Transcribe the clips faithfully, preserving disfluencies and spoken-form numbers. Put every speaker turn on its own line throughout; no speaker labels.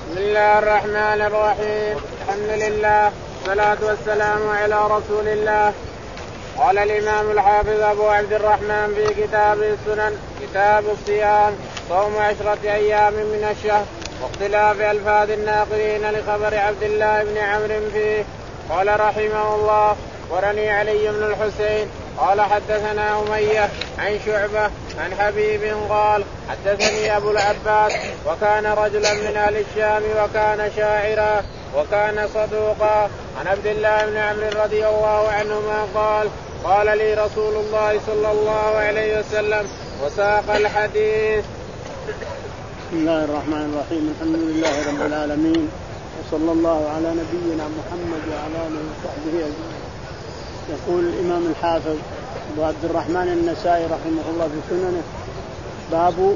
بسم الله الرحمن الرحيم. الحمد لله والصلاة والسلام على رسول الله. قال الإمام الحافظ أبو عبد الرحمن في كتاب السنن كتاب الصيام صوم عشرة أيام من الشهر واختلاف ألفاظ الناقلين لخبر عبد الله بن عمرو فيه. قال رحمه الله ورني علي بن الحسين قال حدثنا أمية عن شعبة عن حبيب قال حدثني أبو العباس وكان رجلا من أهل الشام وكان شاعرا وكان صدوقا عن عبد الله بن عمرو رضي الله عنهما قال قال لي رسول الله صلى الله عليه وسلم وساق الحديث.
بسم الله الرحمن الرحيم. الحمد لله رب العالمين وصلى الله على نبينا محمد وعلى آله وصحبه أجمعين. يقول الإمام الحافظ أبو عبد الرحمن النسائي رحمه الله في سننه باب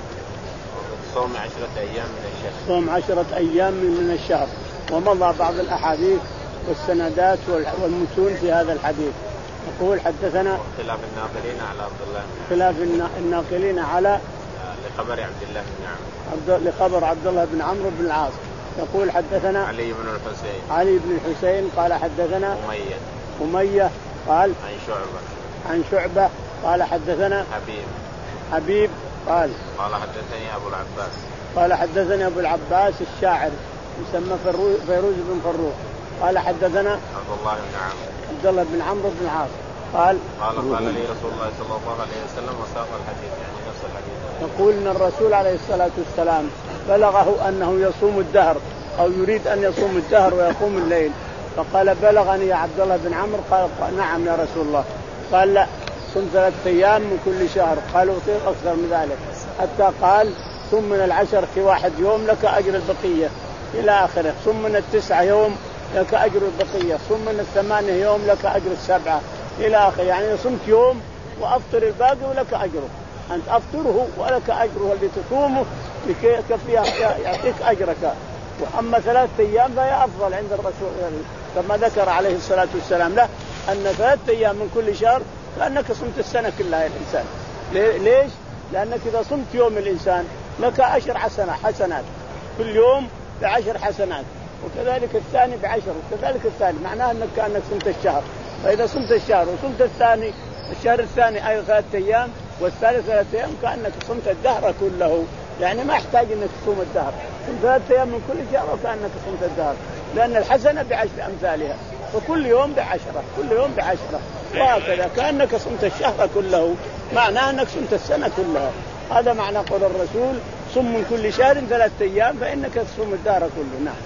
صوم عشرة أيام من الشهر
صوم عشرة أيام من الشهر ومضى بعض الأحاديث والسندات والمتون في هذا الحديث. يقول حدثنا
خلاف الناقلين على عبد الله
خلاف الناقلين على
لخبر عبد الله بن
عمرو لخبر عبد الله بن عمرو بن العاص. يقول حدثنا
علي بن الحسين
علي بن الحسين قال حدثنا
أمية
أمية قال
عن شعبة
عن شعبة قال حدثنا
حبيب
حبيب قال
قال حدثني أبو العباس
قال حدثنا أبو العباس الشاعر يسمى فيروز بن فروخ قال حدثنا
عبد الله بن عمرو
عبد الله بن عمرو بن العاص قال
قال قال لي رسول الله صلى الله عليه وسلم وساق الحديث يعني نفس الحديث.
يقول ان الرسول عليه الصلاة والسلام بلغه انه يصوم الدهر او يريد ان يصوم الدهر ويقوم الليل فقال بلغني يا عبد الله بن عمرو قال نعم يا رسول الله. قال لا صم ثلاثة ايام من كل شهر. قالوا اطيق اكثر من ذلك حتى قال صم من العشر في واحد يوم لك اجر البقية الى اخره. صم من التسعة يوم لك اجر البقية. صم من الثمانية يوم لك اجر السبعة الى اخره. يعني صمت يوم وافطر الباقي ولك اجره. انت افطره ولك اجره اللي تصومه لكي يعطيك اجرك. واما ثلاثة ايام فهي افضل عند الرسول كما ذكر عليه الصلاة والسلام له ان ثلاثة ايام من كل شهر كأنك صمت السنة كلها يا الانسان. ليش؟ لانك اذا صمت يوم الانسان لك عشر حسنات حسنات كل يوم بعشر حسنات وكذلك الثاني بعشر وكذلك الثاني معناه انك كأنك صمت الشهر. فاذا صمت الشهر وصمت الثاني الشهر الثاني اي ثلاثة ايام والثالث ثلاثة ايام كأنك صمت الدهر كله. يعني ما يحتاج انك تصوم الدهر صمت ثلاثة ايام من كل شهر وكأنك صمت الدهر لان الحسنة بعشر امثالها وكل يوم بعشرة كل يوم بعشرة وهكذا كأنك صمت الشهر كله معناه انك صمت السنة كلها. هذا معنى قول الرسول صم من كل شهر ثلاثة ايام فانك تصوم الدهر كله. نعم.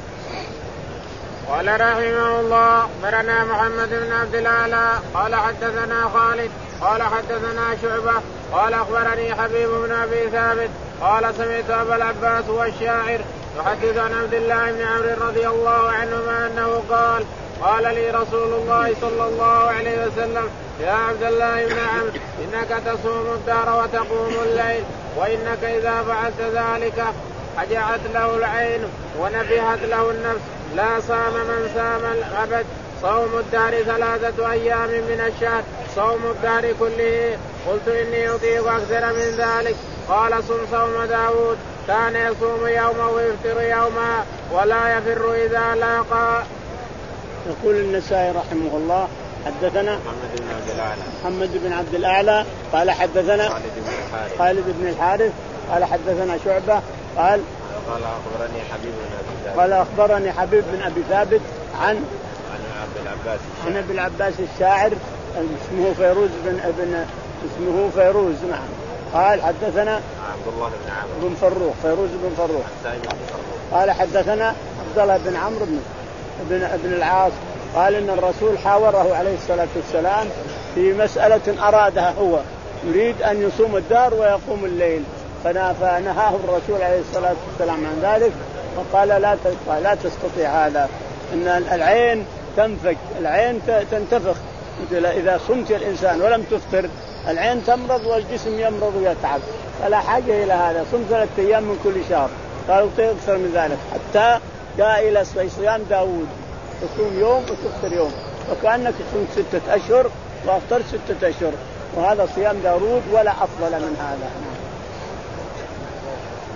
قال رحمه الله برنا محمد بن عبد الأعلى قال حدثنا خالد قال حدثنا شعبة قال أخبرني حبيب بن أبي ثابت قال سمعت أبا العباس هو الشاعر يحدث عن عبد الله بن عمرو رضي الله عنهما أنه قال قال لي رسول الله صلى الله عليه وسلم يا عبد الله بن عمرو إنك تصوم الدهر وتقوم الليل وإنك إذا فعلت ذلك أجعت له العين ونبهت له النفس لا صام من صام الأبد. صوم الدهر ثلاثة أيام من الشهر صوم الدهر كله. قلت إني أطيق أكثر من ذلك. قال صم صوم داود كان يصوم يوما ويفطر يوما ولا يفر إذا لاقى.
يقول النسائي رحمه الله حدثنا
محمد بن عبد الأعلى
محمد بن عبد الأعلى قال حدثنا
خالد بن الحارث
خالد بن الحارث قال حدثنا شعبة قال
قال أخبرني حبيب بن أبي ثابت
قال أخبرني حبيب بن أبي ثابت عن
عن عبد العباس
عن أبي العباس الشاعر اسمه فيروز بن ابن اسمه فيروز. نعم. قال حدثنا
عبد الله بن عمرو
بن فروخ فيروز بن فروخ قال حدثنا عبد الله بن عمرو بن ابن ابن العاص قال إن الرسول حاوره عليه الصلاة والسلام في مسألة أرادها هو يريد أن يصوم الدهر ويقوم الليل فنهاه الرسول عليه الصلاة والسلام عن ذلك وقال لا لا تستطيع هذا إن العين تنفك العين تنتفخ إذا صمت الإنسان ولم تفطر العين تمرض والجسم يمرض ويتعب فلا حاجة إلى هذا. صم ثلاثة أيام من كل شهر. قالوا أكثر من ذلك حتى جاء إلى صيام داود تصوم يوم وتفطر يوم وكأنك صمت ستة أشهر وأفطرت ستة أشهر وهذا صيام داود ولا أفضل من هذا.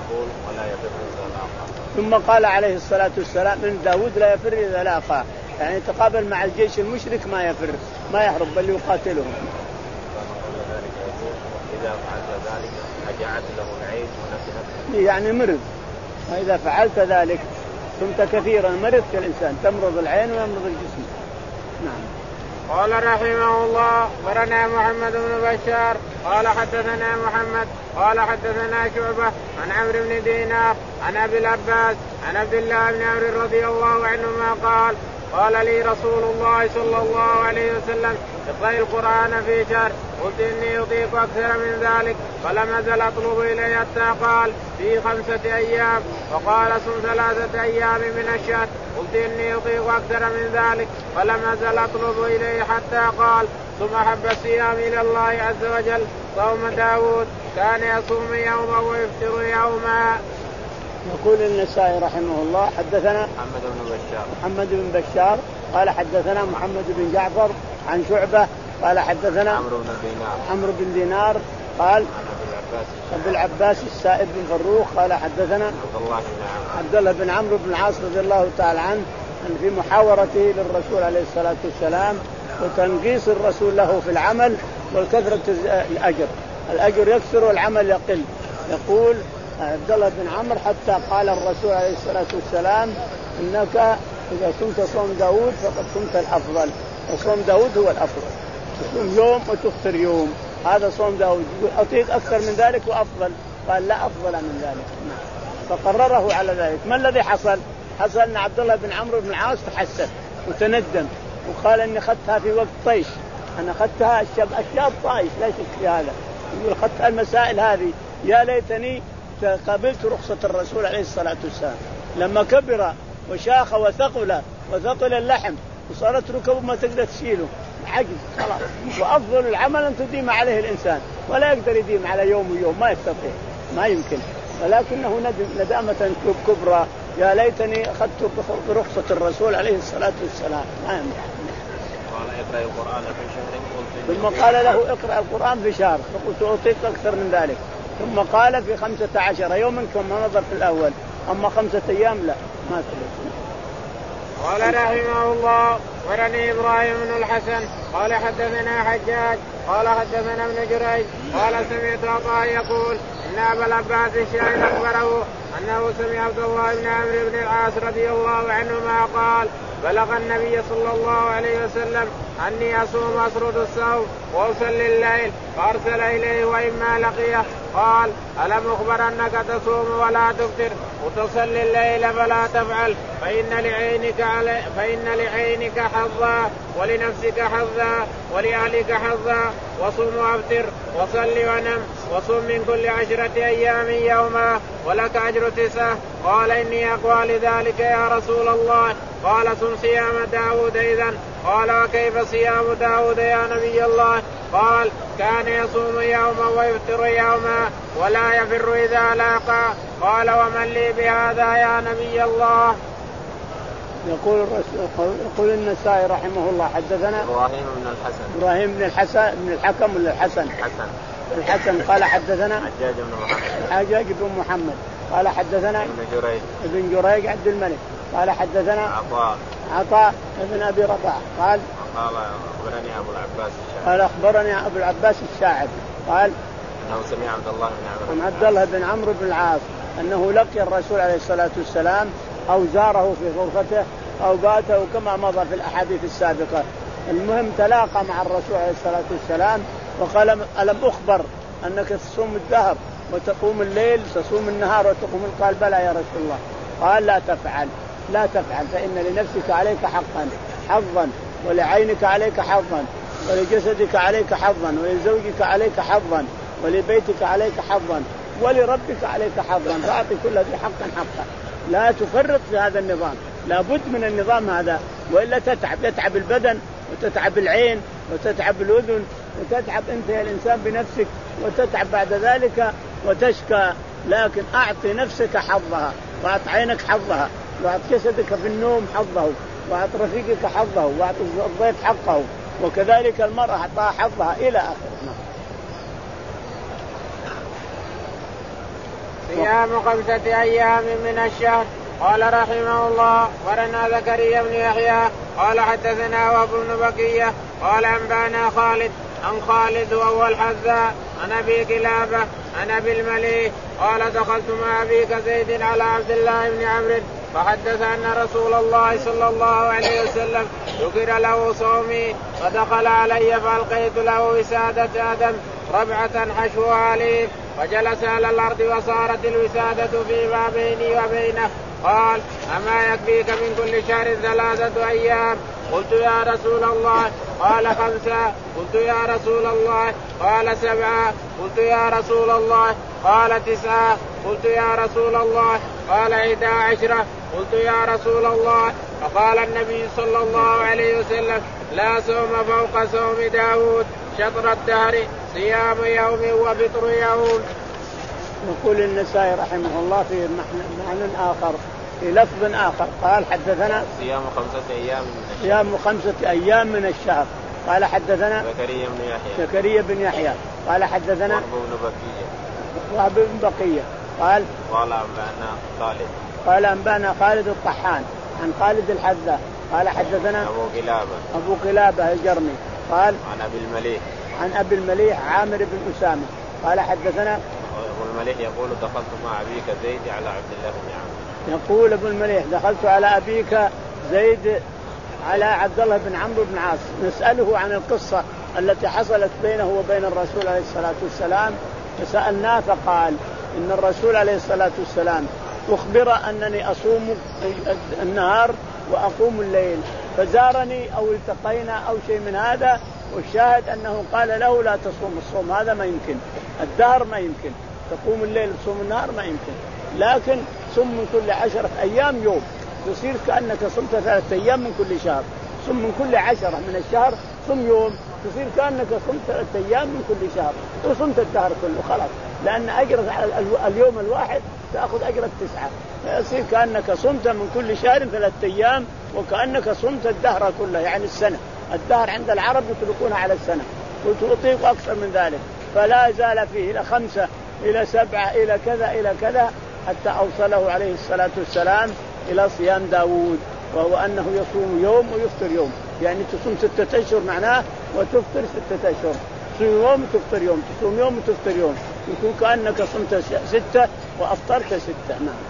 يقول ولا يفر إذا لاقى.
ثم قال عليه الصلاة والسلام إن داود لا يفر إذا لاقى، يعني تقابل مع الجيش المشرك ما يفر ما يهرب بل يقاتلهم.
إذا فعلت ذلك أجعت له العين ونفسه،
يعني مرض، وإذا فعلت ذلك كنت كثيرا مرض كالإنسان، تمرض العين ويمرض الجسم. نعم.
قال رحمه الله برنا محمد بن بشار قال حدثنا محمد قال حدثنا شعبة عن عمرو بن دينار عن أبي العباس عن عبد الله بن عمرو رضي الله عنهما قال قال لي رسول الله صلى الله عليه وسلم اقرأ القرآن في شهر، قلت إني أطيق أكثر من ذلك، فلم أزل أطلب إليه حتى قال في خمسة أيام، وقال صم ثلاثة أيام من الشهر، قلت إني أطيق أكثر من ذلك، فلم أزل أطلب إليه حتى قال ثم أحب الصيام إلى الله عز وجل صوم داود كان يصوم يوما ويفطر يوما.
يقول النسائي رحمه الله حدثنا
محمد بن بشار
محمد بن بشار قال حدثنا محمد بن جعفر عن شعبة قال حدثنا
عمرو بن دينار
عمرو بن دينار قال عبد العباس السائب بن فروخ قال حدثنا
عبد الله بن عمرو
عبد الله بن عمرو بن العاص رضي الله تعالى عنه أن في محاورته للرسول عليه الصلاة والسلام وتنقيص الرسول له في العمل والكثرة الأجر، الأجر يكثر والعمل يقل. يقول عبد الله بن عمرو حتى قال الرسول عليه الصلاة والسلام إنك إذا صمت صوم داود فقد صمت الأفضل، وصوم داود هو الأفضل، تصوم يوم وتفطر يوم، هذا صوم داود. أطيق أكثر من ذلك وأفضل، قال لا أفضل من ذلك، فقرره على ذلك. ما الذي حصل؟ حصل أن عبد الله بن عمرو بن العاص تحسف وتندم وقال إني أخذتها في وقت طيش، أنا أخذتها الشاب الشاب طايش لا شك في هذا، يقول أخذت المسائل هذه يا ليتني قابلت رخصة الرسول عليه الصلاة والسلام لما كبر وشاخ وثقل وثقل اللحم وصارت ركبه ما تقدر تشيله عجز خلاص. وأفضل العمل أن تديم عليه الإنسان، ولا يقدر يديم على يوم ويوم، ما يستطيع ما يمكن، ولكنه ندامة كبرى يا ليتني أخذت برخصة الرسول عليه الصلاة والسلام. ما يمكن.
قال اقرأ القرآن في شهر،
ثم قال له اقرأ القرآن في شهر، فقلت أعطيك أكثر من ذلك. ثم قال في خمسة عشر يوما كما نظر في الأول، أما خمسة أيام لا ما تلوث.
قال رحمه الله ورني إبراهيم بن الحسن قال حدثنا حجاج قال حدثنا ابن جريج قال سمعت عطاء يقول إن أبا العباس الشاعر أخبره أنه سمع عبد الله بن عمرو بن العاص رضي الله عنهما قال بلغ النبي صلى الله عليه وسلم أني أصوم أسرد الصوم وأصلي الليل، فأرسل إليه وإما لقيه قال ألم أخبر أنك تصوم ولا تفطر وتصلي الليل فلا تفعل، فإن لعينك علي فإن لعينك حظا ولنفسك حظا ولأهلك حظا، وصم وأفطر وصل ونم وصم من كل عشرة أيام يوما ولك أجر تسعة. قال إني أقوى لذلك يا رسول الله. قال صم صيام داود إذن. قال وكيف صيام داود يا نبي الله؟ قال كان يصوم يوما ويفطر يوما ولا يفر إذا لاقى. قال ومن لي بهذا يا نبي الله؟
يقول الرسول يقول النسائي رحمه الله حدثنا
إبراهيم بن الحسن
إبراهيم بن الحسن بن الحكم ولا الحسن
الحسن
الحسن قال حدثنا
حجاج بن محمد
حجاج بن محمد قال حدثنا
ابن جريج
ابن جريج عبد الملك قال حدثنا
عطاء
عطاء ابن أبي رباح قال
قال أخبرني أبو العباس الشاعر
قال أخبرني أبو العباس الشاعر قال
أنه سمع عبد الله بن عمرو
عن عبد الله بن عمرو بن العاص أنه لقي الرسول عليه الصلاة والسلام أو زاره في غرفته أو باته كما مضى في الأحاديث السابقة. المهم تلاقى مع الرسول عليه الصلاة والسلام وقال ألم أخبر أنك تصوم الدهر وتقوم الليل تصوم النهار وتقوم؟ قال بلى يا رسول الله. قال لا تفعل لا تفعل فإن لنفسك عليك حقا حظا ولعينك عليك حظا ولجسدك عليك حظا ولزوجك عليك حظا ولبيتك عليك حظا ولربك عليك حظا، فأعطي كل ذي حقا حقا، لا تفرط في هذا النظام، لا بد من النظام هذا وإلا تتعب يتعب البدن وتتعب العين وتتعب الأذن وتتعب أنت يا الإنسان بنفسك وتتعب بعد ذلك وتشكى. لكن أعطي نفسك حظها وأعط عينك حظها وأعط جسدك في النوم حظه وأعط رفيقك حظه وأعط الضيف حقه، وكذلك المرأة أعطاها حظها إلى آخره.
صيام خمسة أيام من الشهر. قال رحمه الله ورنا زكريا بن يحيى قال حدثنا وهب بن بقية قال أنبانا خالد عن خالد وهو الحذاء عن أبي كلابة عن أبي المليح قال دخلت مع أبيك زيد على عبد الله بن عمرو فحدث أن رسول الله صلى الله عليه وسلم ذكر له صومي فدخل علي فألقيت له وسادة آدم ربعة حشوها ليف وجلس على الأرض وصارت الوسادة فيما بيني وبينه. قال أما يكفيك من كل شهر ثلاثة أيام؟ قلت يا رسول الله. قال خمسة. قلت يا رسول الله. قال سبعة. قلت يا رسول الله. قال تسعة. قلت يا رسول الله. قال إحدى عشرة. قلت يا رسول الله. فقال النبي صلى الله عليه وسلم لا صوم فوق صوم داود شطر الدهر صيام يوم وفطر يوم.
يقول النسائي رحمه الله في معنى آخر في لفظ آخر قال حدثنا
صيام خمسة أيام من الشهر.
صيام خمسة أيام من الشهر. قال حدثنا
زكريا بن يحيى
زكريا بن يحيى قال حدثنا
وهب بن بقية
وهب بن بقية قال
قال أنبانا خالد
قال أنبانا خالد الطحان عن خالد الحذاء قال حدثنا
أبو قلابة
أبو قلابة الجرمي قال
عن أبي المليح
عن أبي المليح عامر بن أسامة قال حدثنا
أبو المليح يقول دخلت مع أبيك زيد على عبد الله بن عمرو.
يقول أبو المليح دخلت على أبيك زيد على عبد الله بن عمرو بن عاص نسأله عن القصة التي حصلت بينه وبين الرسول عليه الصلاة والسلام فسألناه فقال إن الرسول عليه الصلاة والسلام أخبر أنني أصوم النهار وأقوم الليل فزارني أو التقينا أو شيء من هذا والشاهد أنه قال له لا تصوم الصوم هذا ما يمكن الدهر ما يمكن تقوم الليل تصوم النهار ما يمكن لكن صم من كل عشرة أيام يوم يصير كأنك صمت ثلاثة أيام من كل شهر صم من كل عشرة من الشهر صم يوم تصير كأنك صمت ثلاثة أيام من كل شهر وصمت الدهر كله خلاص لأن أجرك على اليوم الواحد تأخذ أجر التسعة فيصير كأنك صمت من كل شهر ثلاثة أيام وكأنك صمت الدهر كله يعني السنة. الدهر عند العرب يطلقونها على السنة وتطيق أكثر من ذلك فلا زال فيه إلى خمسة إلى سبعة إلى كذا إلى كذا حتى أوصله عليه الصلاة والسلام إلى صيام داود وهو أنه يصوم يوم ويفطر يوم يعني تصوم ستة أشهر معناه وتفطر ستة أشهر تصوم يوم وتفطر يوم تصوم يوم وتفطر يوم يكون كأنك صمت ستة وأفطرت ستة. نعم.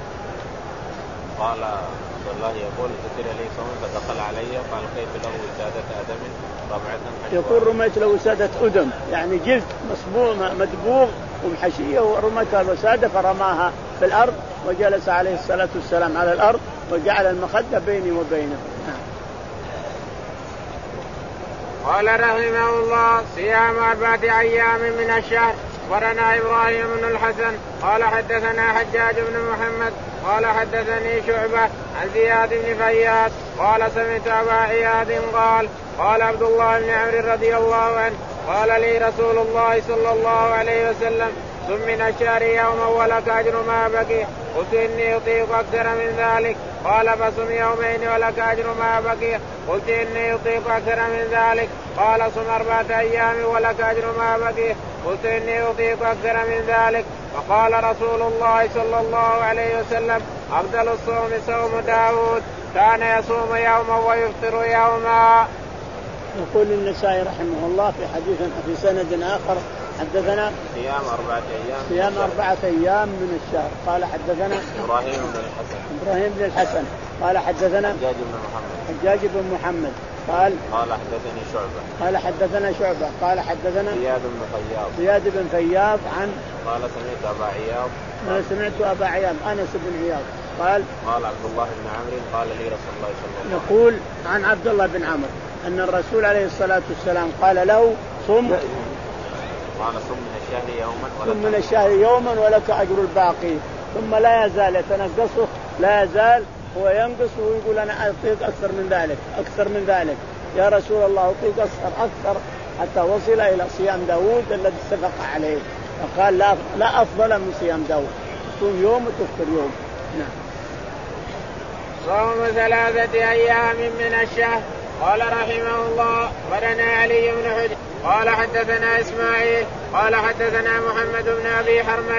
قال عبد الله يقول ذكر لي صوم فدخل علي قال كيف له وسادة آدم ربعة
يقول رميت له وسادة أدم يعني جلد مصبوغ مدبوغ ومحشية ورميتها الوسادة فرماها في الأرض وجلس عليه الصلاة والسلام على الأرض وجعل المخدة بيني وبينه.
قال رحمه الله صيام أربعة أيام من الشهر. ورنا إبراهيم بن الحسن قال حدثنا حجاج بن محمد قال حدثني شعبة عن زياد بن فياض قال سمعت أبا عياض قال قال عبد الله بن عمرو رضي الله عنه قال لي رسول الله صلى الله عليه وسلم ثم من الشهر يوما ولك أجر ما بقي. قلت إني أطيق أكثر من ذلك. قال فصم يومين ولك أجر ما بقي. قلت إني أطيق أكثر من ذلك. قال صم أربعة أيام ولك أجر ما بقي. قلت إني أطيق أكثر من ذلك. فقال رسول الله صلى الله عليه وسلم أفضل الصوم صوم داود كان يصوم يوما ويفطر يوما.
يقول النسائي رحمه الله في حديث في سند آخر حدثنا
صيام أربعة أيام
صيام أربعة أيام من الشهر. قال حدثنا
إبراهيم بن الحسن
إبراهيم بن الحسن قال حدثنا
حجاج بن محمد
حجاج بن محمد قال
قال حدثني شعبة
قال حدثنا شعبة قال حدثنا
زياد بن فياض
زياد بن فياض عن
قال سمعت أبا عياض
أنا سمعت أبا عياض أنس بن عياض قال
قال عبد الله بن عمرو قال لي رسول الله صلى الله عليه وسلم
يقول عن عبد الله بن عمرو أن الرسول عليه الصلاة والسلام قال له صم
قال صم من الشهر يوما
صم من الشهر يوما ولك أجر الباقي. ثم لا يزال يتنقصه لا يزال هو ينقص ويقول أنا أطيق أكثر من ذلك أكثر من ذلك يا رسول الله أطيق أكثر أكثر حتى وصل إلى صيام داود الذي اتفق عليه. فقال لا لا أفضل من صيام داود تصوم يوم وتفطر يوم. نعم.
صوم ثلاثة أيام من الشهر. قال رحمه الله ولنا علي بن حجر قال حدثنا إسماعيل قال حدثنا محمد بن أبي حرملة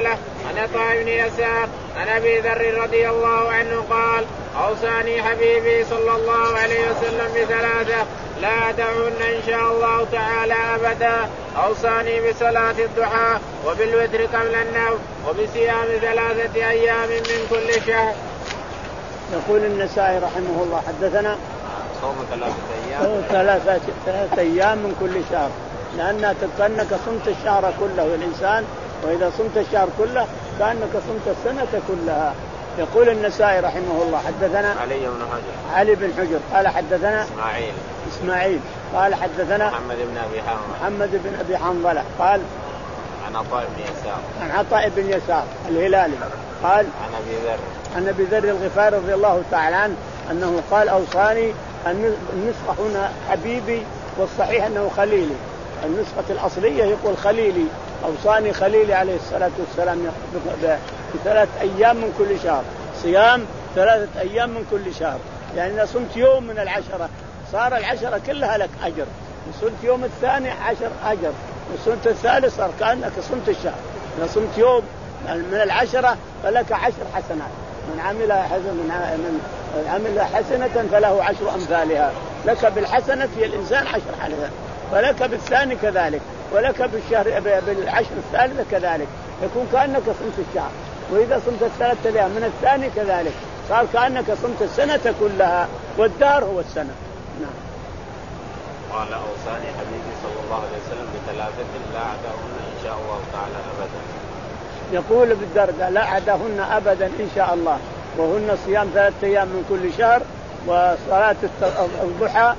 عن عطاء بن يسار عن ابي ذر رضي الله عنه قال اوصاني حبيبي صلى الله عليه وسلم بثلاثه لا أدعهن إن شاء الله تعالى أبدا. أوصاني بصلاة الضحى وبالوتر قبل النوم وبصيام ثلاثة أيام من كل شهر.
يقول النسائي رحمه الله حدثنا
صوم ثلاثة أيام
ثلاثة, ثلاثة أيام من كل شهر لأنك كأنك صمت الشهر كله الإنسان، وإذا صمت الشهر كله كأنك صمت السنة كلها. يقول النسائي رحمه الله حدثنا
علي بن حجر
علي بن حجر قال حدثنا
إسماعيل
إسماعيل قال حدثنا
محمد بن أبي حنظلة
محمد بن أبي حنظلة قال
عن عطاء بن يسار
عن عطاء بن يسار الهلالي قال
عن أبي ذر
عن أبي ذر الغفاري رضي الله تعالى عنه أنه قال أوصاني النسخة هنا حبيبي والصحيح أنه خليلي، النسخة الأصلية يقول خليلي. أوصاني خليلي عليه الصلاة والسلام بثلاث أيام من كل شهر، صيام ثلاثة أيام من كل شهر، يعني إذا صمت يوم من العشرة صار العشرة كلها لك أجر، وصمت يوم الثاني عشر أجر، وصمت الثالث صار كأنك صمت الشهر. إذا صمت يوم من العشرة فلك عشر حسنات، من عمل حسنة من عمل حسنة فله عشر أمثالها، لك بالحسنة في الإنسان عشر حسنات، ولك بالثاني كذلك، ولك بالشهر بالعشر الثالثة كذلك، يكون كأنك صمت الشهر. وإذا صمت الثلاثة أيام من الثاني كذلك صار كأنك صمت السنة كلها، والدار هو السنة. نعم.
قال أوصاني حبيبي صلى الله عليه وسلم بثلاثة لا أعداهن إن شاء الله تعالى أبدا.
يقول بالدرجة لا أعداهن أبدا إن شاء الله، وهن صيام ثلاثة أيام من كل شهر وصلاة الضحى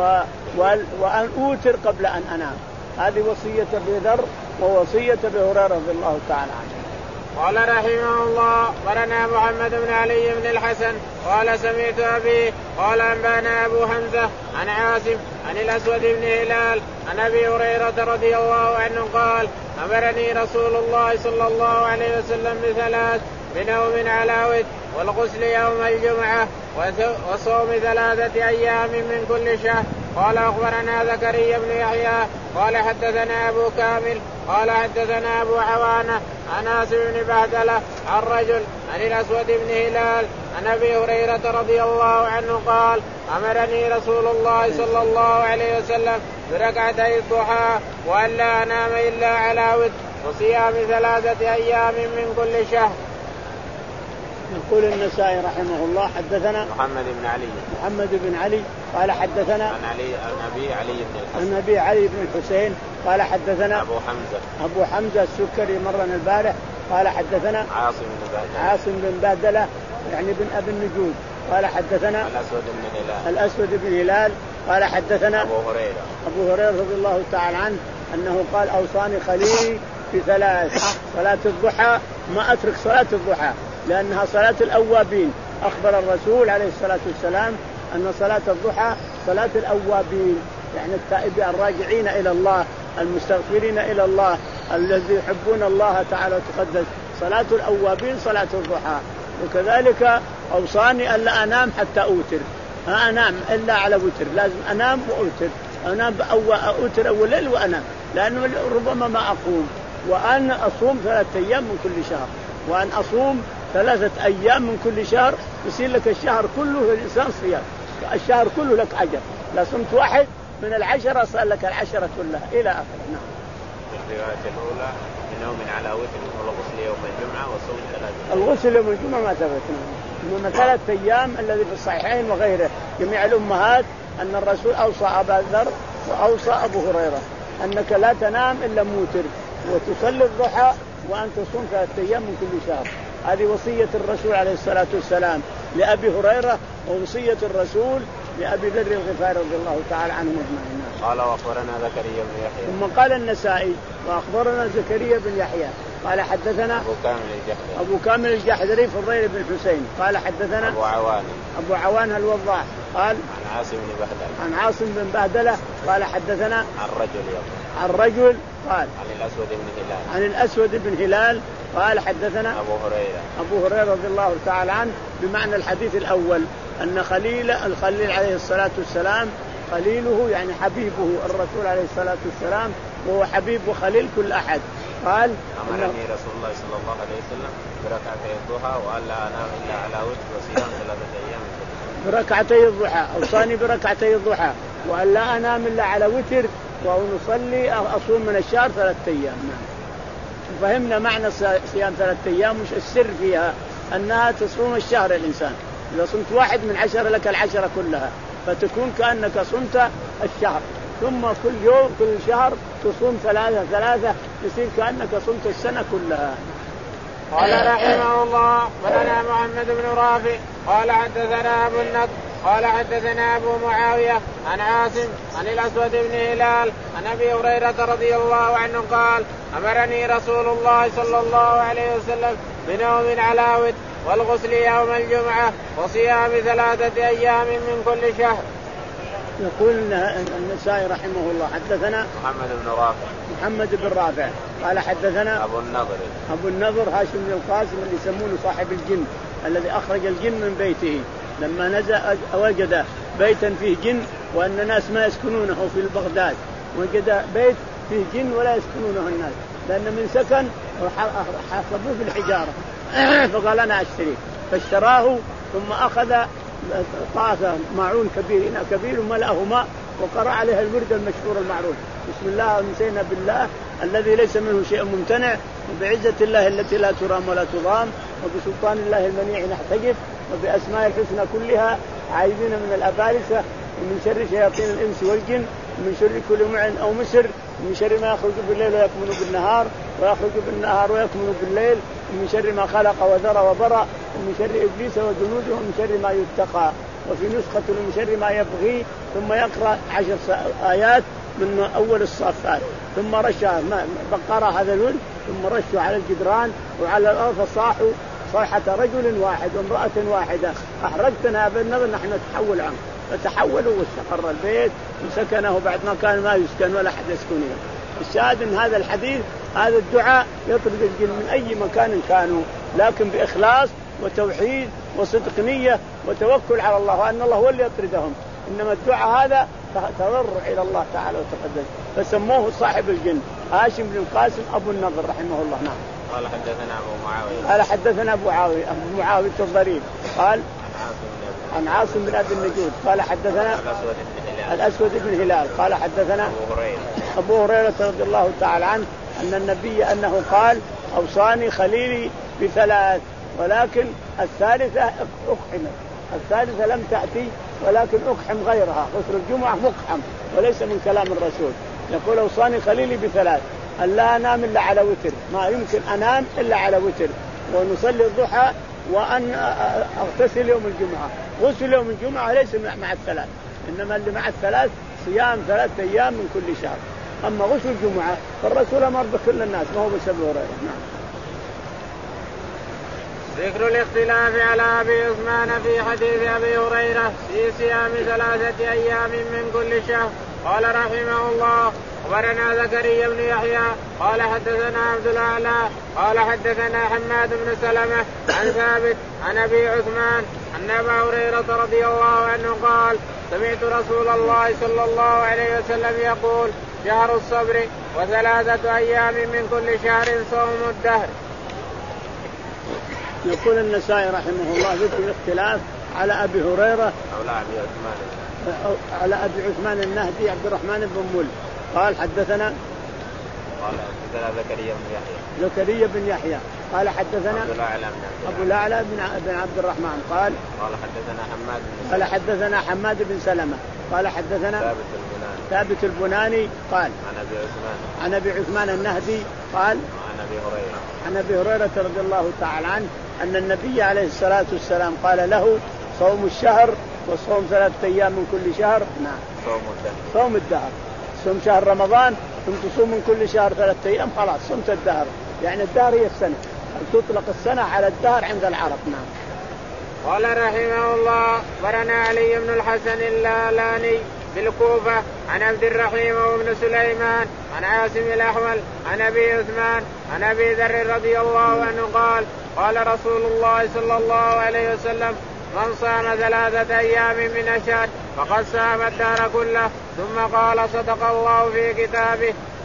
وأن أوتر قبل أن أنام. هذه وصية أبي ذر ووصية أبي هريرة رضي الله تعالى عنه.
قال رحمه الله ورنا محمد بن علي بن الحسن قال سمعت أبي قال أنبانا أبو حمزة عن عاصم عن الأسود بن هلال عن أبي هريرة رضي الله عنه قال أمرني رسول الله صلى الله عليه وسلم بثلاث: بنوم على ود، والغسل يوم الجمعة، وصوم ثلاثة أيام من كل شهر. قال أخبرنا زكريا بن يحيى قال حدثنا أبو كامل قال حدثنا أبو عوانة عن عاصم بن بهدلة عن رجل عن الأسود بن هلال عن أبي هريرة رضي الله عنه قال أمرني رسول الله صلى الله عليه وسلم بركعتي الضحى وأن لا أنام إلا على ود، وصيام ثلاثة أيام من كل شهر.
يقول النسائي رحمه الله حدثنا
محمد بن علي
محمد بن علي قال حدثنا
عن علي عن أبي علي بن الحسين
عن أبي علي بن الحسين قال حدثنا
أبو حمزة
أبو حمزة السكري مرنا البارح قال حدثنا
عاصم بن بهدلة
عاصم بن بهدلة يعني بن أبي النجود قال حدثنا
الأسود بن هلال
الأسود بن هلال قال حدثنا
أبو هريرة
أبو هريرة رضي الله تعالى عنه أنه قال أوصاني خليلي في ثلاث: صلاة الضحى، ما أترك صلاة الضحى لأنها صلاة الأوابين. أخبر الرسول عليه الصلاة والسلام أن صلاة الضحى صلاة الأوابين، يعني التائبين الراجعين إلى الله المستغفرين إلى الله الذي يحبون الله تعالى وتقدس. صلاة الأوابين صلاة الضحى. وكذلك أوصاني ألا أنام حتى أوتر، ما أنام إلا على وتر، لازم أنام وأوتر، أنام أوتر أول ليل وأنام، لأنه ربما ما أقوم. وأن أصوم ثلاثة أيام من كل شهر، وأن أصوم ثلاثة أيام من كل شهر، يصير لك الشهر كله الإنسان صيام، الشهر كله لك أجر. لا صمت واحد من العشرة صار لك العشرة كلها إلى آخره. نعم.
الرواية الأولى بنوم على وتر والغسل يوم الجمعة وصوم ثلاثة.
الغسل يوم الجمعة ما ثبت، إنما ثلاثة أيام الذي في الصحيحين وغيره جميع الأمهات أن الرسول أوصى أبا ذر وأوصى أبو هريرة أنك لا تنام إلا موتر، وتصلي الضحى وأن تصوم ثلاثة أيام من كل شهر. هذه وصية الرسول عليه الصلاة والسلام لأبي هريرة، ووصية الرسول لأبي ذر الغفاري رضي الله تعالى عنهم أجمعين.
قال وأخبرنا زكريا بن يحيى
ثم قال النسائي وأخبرنا زكريا بن يحيى قال حدثنا
أبو كامل الجحدري
أبو كامل الجحدري فضيل بن حسين قال حدثنا
أبو عوان
أبو عوان الوضاح قال
عن عاصم بن بهدلة
عن عاصم بن بهدلة قال حدثنا
عن رجل يقول
عن رجل قال
عن الأسود بن هلال
عن الأسود بن هلال قال حدثنا
أبو هريرة
أبو هريرة رضي الله تعالى عنه بمعنى الحديث الأول أن خليل الخليل عليه الصلاة والسلام خليله يعني حبيبه الرسول عليه الصلاة والسلام، وهو حبيب وخليل كل أحد. قال
أمرني رسول الله صلى الله عليه وسلم بركعتي الضحى وألا أنام إلا على وتر وصيام ثلاثة أيام.
بركعتي الضحى أوصاني بركعتي الضحى وألا أنام إلا على وتر ونصلي أصوم من الشهر ثلاثة أيام. فهمنا معنى صيام ثلاثة أيام مش السر فيها أنها تصوم الشهر الإنسان. إذا صمت واحد من عشرة لك العشرة كلها فتكون كأنك صمت الشهر ثم كل يوم كل شهر تصوم ثلاثة ثلاثة يصير كأنك صمت السنة كلها.
قال رحمه الله بلنا محمد بن رافع قال حدثنا أبو النضر قال حدثنا أبو معاوية عن عاصم عن الأسود بن هلال عن أبي هريرة رضي الله عنه قال أمرني رسول الله صلى الله عليه وسلم بنوم على وتر والغسل يوم الجمعة وصيام ثلاثة أيام من كل شهر.
يقول النسائي رحمه الله حدثنا
محمد بن رافع
محمد بن رافع قال حدثنا
أبو النضر
أبو النضر هاشم بن القاسم اللي يسمونه صاحب الجن الذي أخرج الجن من بيته لما نزل وجد بيتا فيه جن وأن ناس ما يسكنونه في بغداد وجد بيت فيه جن ولا يسكنونه الناس لأن من سكن وحفظوه بالحجارة فقال أنا أشتري فاشتراه ثم أخذ طاسة معون كبير إناء كبير وملأه ماء وقرأ عليها الورد المشهور المعروف بسم الله ونسينا بالله الذي ليس منه شيء ممتنع وبعزة الله التي لا ترام ولا تضام وبسلطان الله المنيع نحتجب وبأسماء الحسنى كلها عايزين من الأبالسة ومن شر شياطين الإنس والجن ومن شر كل معن أو مسر ومن شر ما يخرج بالليل ويكمن بالنهار ويخرج بالنهار ويكمن بالليل ومن شر ما خلق وذرى وبرأ ومن شر إبليس وجنوده ومن شر ما يتقى وفي نسخة من شر ما يبغي ثم يقرأ عشر آيات من أول الصافات ثم رشها بقرة هذا الولد ثم رشه على الجدران وعلى الأرض فصاحوا صيحة رجل واحد وامرأة واحدة أحرقتنا بالنظر نحن نتحول عنه فتحولوا واستقر البيت وسكنه بعد ما كان ما يسكن ولا حد يسكنه. الشاهد من هذا الحديث هذا الدعاء يطرد الجن من أي مكان كانوا لكن بإخلاص وتوحيد وصدق نية وتوكل على الله وأن الله هو اللي يطردهم. إنما الدعاء هذا تضرع إلى الله تعالى وتقدس فسموه صاحب الجن هاشم بن القاسم أبو النضر رحمه الله. نعم.
قال حدثنا أبو معاوية
قال حدثنا أبو معاوية أبو معاوية الضرير قال عن عاصم بن أبي النجود قال حدثنا الأسود بن هلال قال حدثنا
أبو هريرة
أبو هريرة رضي الله تعالى عنه أن النبي أنه قال أوصاني خليلي بثلاث ولكن الثالثة أقحمت الثالثة لم تأتي ولكن أقحم غيرها غسل الجمعة مقحم وليس من كلام الرسول. يقول أوصاني خليلي بثلاث ألا أنام إلا على وتر ما يمكن أنام إلا على وتر ونصلي الضحى وأن أغتسل يوم الجمعة. غسل يوم الجمعة ليس مع الثلاث إنما اللي مع الثلاث صيام ثلاثة أيام من كل شهر. أما غسل الجمعة فالرسول أمر بكل الناس ما هو بسبب هريرة. نعم.
ذكر الاختلاف على أبي عثمان في حديث أبي هريرة في صيام ثلاثة أيام من كل شهر. قال رحمه الله أخبرنا زكريا بن يحيى قال حدثنا عبد الأعلى قال حدثنا حماد بن سلمة عن ثابت عن أبي عثمان أن أبا هريرة رضي الله عنه قال سمعت رسول الله صلى الله عليه وسلم يقول شهر الصبر وثلاثة أيام من كل شهر صوم الدهر.
يقول النسائي رحمه الله ذكر الاختلاف على أبي هريرة
أو لا أبي عثمان
على أبي عثمان النهدي عبد الرحمن بن مل قال حدثنا
قال حدثنا زكريا بن يحيى
زكريا بن يحيى قال حدثنا
أبو الأعلى
أبو الأعلى بن عبد الرحمن قال
قال حدثنا حماد بن
قال حدثنا حماد بن سلمة قال حدثنا
ثابت البناني
ثابت البناني قال
عن أبي عثمان
عن أبي عثمان النهدي قال
عن أبي هريرة
عن أبي هريرة رضي الله تعالى عنه أن النبي عليه الصلاة والسلام قال له صوم الشهر وصوم ثلاثة أيام من كل شهر. نعم.
صوم الدهر
صوم الدهر صوم شهر رمضان ثم تصوم من كل شهر ثلاثة أيام خلاص صمت الدهر يعني الدهر هي السنة تطلق السنة على الدهر عند العرب. نعم.
قال رحمه الله برنا علي بن الحسن اللالاني بالكوفة عن عبد الرحيم وابن سليمان عن عاصم الأحول عن أبي عثمان عن أبي ذر رضي الله عنه قال قال رسول الله صلى الله عليه وسلم من صام ثلاثة أيام من الشهر فقد صام الدهر كله. ثم قال صدق الله في كتابه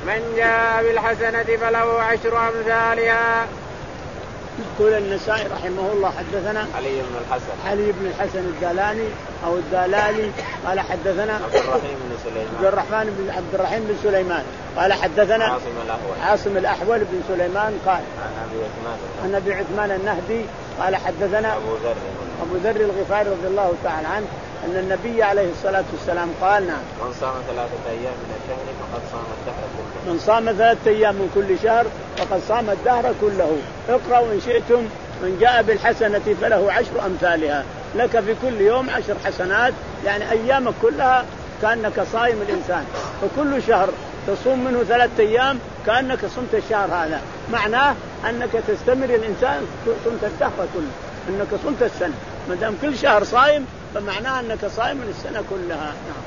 من جاء بالحسنة فله عشر أمثالها.
يقول النسائي رحمه الله حدثنا
علي بن الحسن
علي بن الحسن الدالاني أو الدالالي قال حدثنا
عبد الرحيم بن سليمان
عبد الرحمن بن عبد الرحيم بن سليمان قال حدثنا
عاصم الأحول
عاصم الأحول بن سليمان قال
عن أبي عثمان
عن أبي عثمان النهدي قال حدثنا
أبو ذر
أبو ذر الغفاري رضي الله تعالى عنه أن النبي عليه الصلاة والسلام قال نعم
من صام ثلاثة أيام من الشهر فقد صام الدهر كله.
من صام ثلاثة أيام من كل شهر فقد صام الدهر كله. اقرأوا إن شئتم من جاء بالحسنة فله عشر أمثالها. لك في كل يوم عشر حسنات يعني أيامك كلها كأنك صائم الإنسان. فكل شهر تصوم منه ثلاثة أيام كأنك صمت الشهر هذا. معناه أنك تستمر الإنسان صمت الدهر كله أنك صمت السنة. ما دام كل شهر صائم فمعناه أنك صائم السنة كلها. نعم.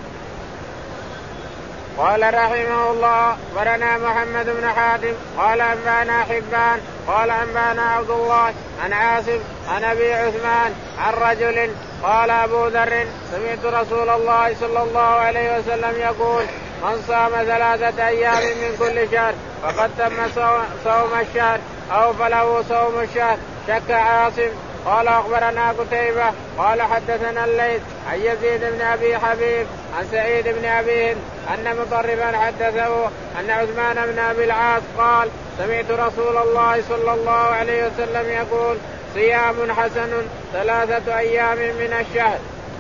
قال رحمه الله ورنا محمد بن حاتم قال أنبانا حبان قال أنبانا عبد الله عن عاصم عن أبي عثمان عن رجل قال أبو ذر سمعت رسول الله صلى الله عليه وسلم يقول من صام ثلاثة أيام من كل شهر فقد تم صوم الشهر أو فله صوم الشهر. شك عاصم. قال أخبرنا قتيبة قال حدثنا الليث عن يزيد بن أبي حبيب عن سعيد بن أبي هند أن مطربا حدثه أن عثمان بن أبي العاص قال سمعت رسول الله صلى الله عليه وسلم يقول صيام حسن ثلاثة أيام من الشهر.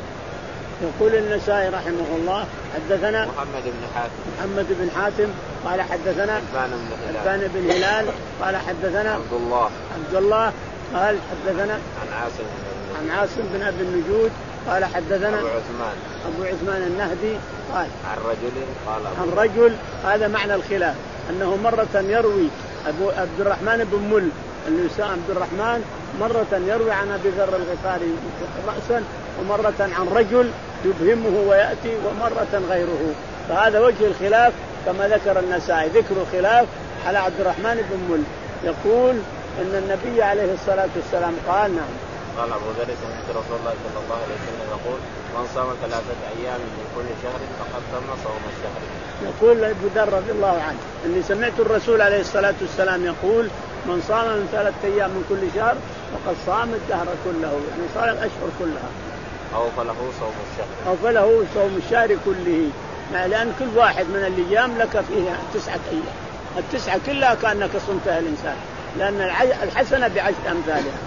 يقول النسائي رحمه الله حدثنا
محمد بن حاتم
محمد بن حاتم قال حدثنا
حبان
بن هلال قال حدثنا
عبد الله
عبد الله قال حدثنا
عن عاصم
عن عاصم بن أبي النجود قال حدثنا
أبو عثمان
أبو عثمان النهدي قال
عن رجل قال
عن رجل. هذا معنى الخلاف أنه مرة يروي أبو عبد الرحمن بن مل اللسان عبد الرحمن مرة يروي عن أبي ذر الغفاري رأسا ومرة عن رجل يبهمه ويأتي ومرة غيره. فهذا وجه الخلاف كما ذكر النسائي ذكر خلاف على عبد الرحمن بن مل. يقول أن النبي عليه الصلاة والسلام قال نعم.
قال أبو ذر سمعت رسول الله صلى الله عليه وسلم يقول من صام ثلاثة أيام من كل شهر فقد تم صوم الشهر.
يقول أبو ذر رضي الله عنه أني سمعت الرسول عليه الصلاة والسلام يقول من صام من ثلاثة أيام من كل شهر فقد صام الدهر كله يعني صام الأشهر كلها
أو فله صوم الشهر
أو فله صوم الشهر كله. لأن كل واحد من الأيام لك فيها تسعة أيام التسعة كلها كأنك صمتها الإنسان لأن الحسنة بعشر أمثالها.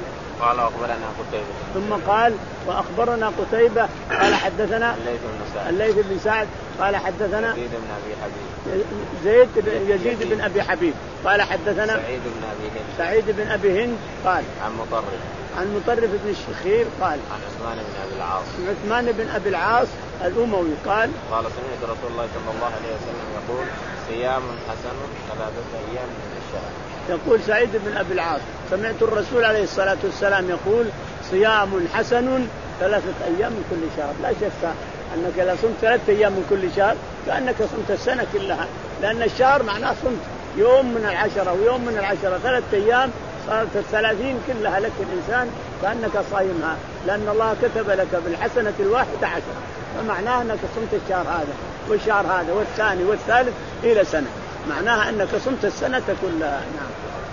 قال أخبرنا قتيبة
ثم قال وأخبرنا قتيبة قال حدثنا الليث بن سعد قال حدثنا
يزيد بن أبي حبيب
زيد بن يزيد بن أبي حبيب قال حدثنا
سعيد بن أبي هند
سعيد بن أبي هند قال
عن مطرف
عن مطرف بن الشخير قال
عن عثمان بن أبي العاص
عثمان بن أبي العاص الأموي قال
قال سمعت رسول الله صلى الله عليه وسلم يقول صيام حسن ثلاثة أيام من الشهر.
يقول سعيد بن أبي العاص سمعت الرسول عليه الصلاة والسلام يقول صيام حسن ثلاثة أيام من كل شهر. لا شك أنك لا صمت ثلاثة أيام من كل شهر كأنك صمت السنة كلها لأن الشهر معناه صمت يوم من العشرة ويوم من العشرة ثلاثة أيام صارت الثلاثين كلها لك الإنسان كأنك صايمها لأن الله كتب لك بالحسنة الواحدة عشرة فمعناه أنك صمت الشهر هذا والشهر هذا والثاني والثالث إلى سنة معناها أنك صمت السنة كلها. نعم.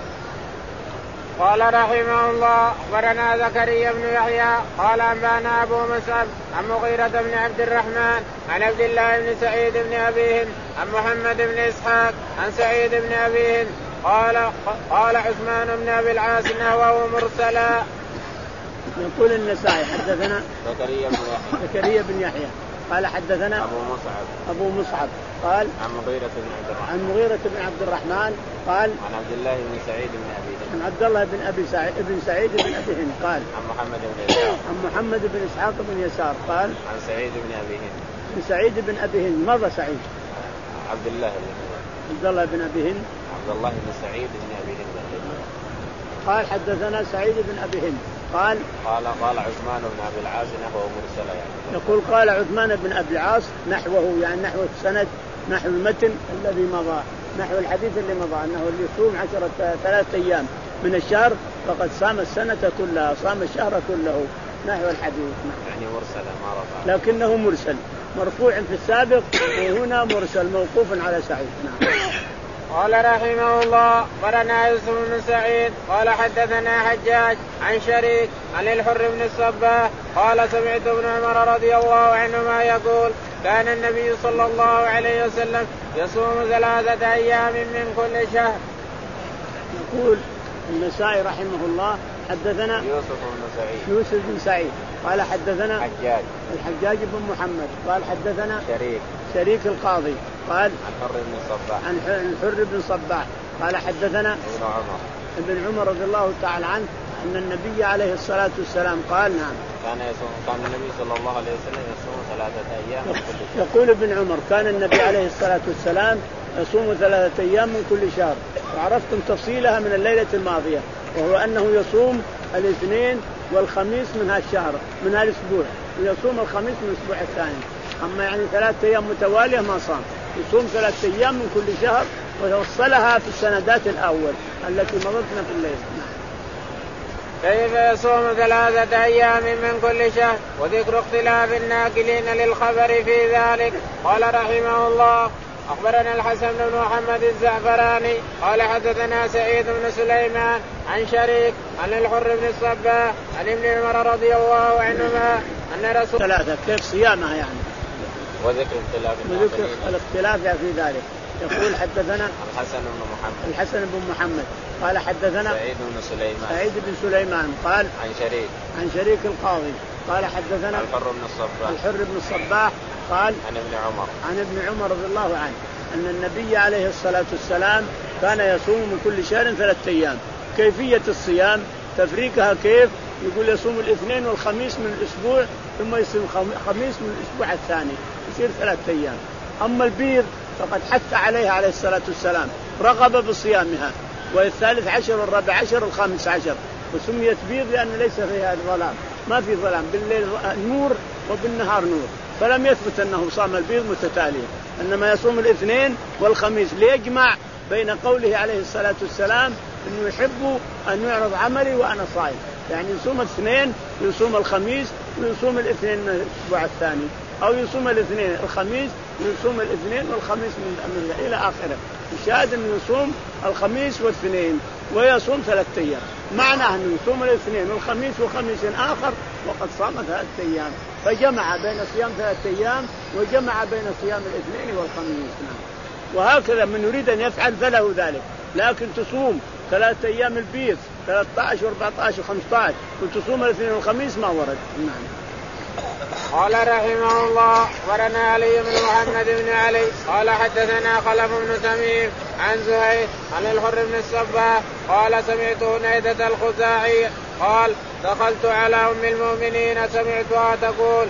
قال رحمه الله أخبرنا زكريا بن يحيى قال أنبانا أبو مصعب عن مغيرة بن عبد الرحمن عن عبد الله بن سعيد بن أبي هند عن محمد بن إسحاق عن سعيد بن أبي هند قال قال عثمان بن أبي العاص وهو مرسلا.
يقول النسائي حدثنا
زكريا بن يحيى
زكريا بن يحيى قال حدثنا
أبو مصعب
أبو مصعب قال
عن مغيرة بن عبد الرحمن
عن مغيرة بن عبد الرحمن قال
عن عبد الله بن سعيد بن أبي هند
عن عبد الله بن أبي سعيد بن سعيد بن أبي هند قال
عن محمد بن إسحاق
عن محمد بن إسحاق بن يسار قال
عن سعيد بن أبي هند
عن سعيد بن أبي هند ماذا سعيد
عبد الله بن
عبد الله بن أبي هند
عبد الله بن سعيد بن أبي هند
قال حدثنا سعيد بن أبي هند قال
قال قال عثمان بن أبي العاص نحوه مرسلا يعني
يقول قال عثمان بن أبي العاص نحوه يعني نحو السند نحو المتن الذي مضى نحو الحديث اللي مضى أنه اللي يصوم عشرة ثلاثة أيام من الشهر فقد صام السنة كلها صام الشهر كله. نحو الحديث.
يعني مرسل ما رفع
لكنه مرسل مرفوع في السابق وهنا مرسل موقوف على سعيد. نعم.
قال رحمه الله أخبرنا يوسف بن سعيد قال حدثنا حجاج عن شريك عن الحر بن الصباح قال سمعت ابن عمر رضي الله عنهما يقول كان النبي صلى الله عليه وسلم يصوم ثلاثة أيام من كل شهر.
يقول النسائي رحمه الله حدثنا
يوسف بن سعيد
يوسف بن سعيد قال حدثنا
حجاج
الحجاج بن محمد قال حدثنا
شريك
شريك القاضي قال
عن حر بن الصباح
عن الحر بن الصباح قال حدثنا
ابن عمر
ابن عمر رضي الله تعالى عنه أن النبي عليه الصلاة والسلام قال نعم
كان يصوم كان النبي صلى الله عليه وسلم يصوم ثلاثة أيام من كل شهر.
يقول ابن عمر كان النبي عليه الصلاة والسلام يصوم ثلاثة أيام من كل شهر وعرفتم تفصيلها من الليلة الماضية وهو أنه يصوم الاثنين والخميس من هالشهر من هالأسبوع ويصوم الخميس من الأسبوع الثاني. أما يعني ثلاثة أيام متوالية ما صام يصوم ثلاثة أيام من كل شهر ويوصلها في السندات الأول التي مضتنا في الليل.
كيف يصوم ثلاثة أيام من كل شهر وذكر اختلاف الناقلين للخبر في ذلك. قال رحمه الله أخبرنا الحسن بن محمد الزعفراني قال حدثنا سعيد بن سليمان عن شريك عن الحر بن الصباح عن ابن عمر رضي الله عنهما أن رسول
ثلاثة كيف صيامها يعني
وذكر اختلاف
وذكر الاختلاف في ذلك. يقول حدثنا
الحسن بن محمد
الحسن بن محمد قال حدثنا
سعيد بن سليمان
سعيد بن سليمان قال
عن شريك
عن شريك القاضي قال حدثنا
الحر بن الصباح
الحر بن الصباح قال
عن ابن عمر
عن ابن عمر رضي الله عنه أن النبي عليه الصلاة والسلام كان يصوم من كل شهر ثلاثة أيام. كيفية الصيام تفريقها كيف؟ يقول يصوم الاثنين والخميس من الأسبوع ثم يصوم خميس من الأسبوع الثاني يصير ثلاثة أيام. أما البيض فقد حث عليها عليه الصلاة والسلام رغب بصيامها والثالث عشر والرابع عشر والخامس عشر وسميت بيض لأن ليس فيها ظلام ما في ظلام بالليل نور وبالنهار نور فلم يثبت أنه صام البيض متتاليا إنما يصوم الاثنين والخميس ليجمع بين قوله عليه الصلاة والسلام أنه يحب أن يعرض عملي وأنا صائم يعني يصوم الاثنين ويصوم الخميس ويصوم الاثنين من الأسبوع الثاني أو يصوم الاثنين الخميس ويصوم الاثنين والخميس من, من إلى آخره. الشاهد أنه يصوم الخميس والاثنين ويصوم ثلاثة أيام معناه أنه يصوم الاثنين والخميس وخميس آخر وقد صام ثلاثة أيام فجمع بين صيام ثلاثة أيام وجمع بين صيام الاثنين والخميس. وهكذا من يريد أن يفعل فله ذلك لكن تصوم ثلاثة أيام البيض ثلاثة عشر وأربعة عشر وخمسة عشر وتصوم الاثنين والخميس ما ورد. نعم.
قال رحمه الله ورنا علي بن محمد بن علي قال حدثنا خلف بن تميم عن زهير عن الحر بن الصباح قال سمعت هنيدة الخزاعي قال دخلت على أم المؤمنين سمعتها تقول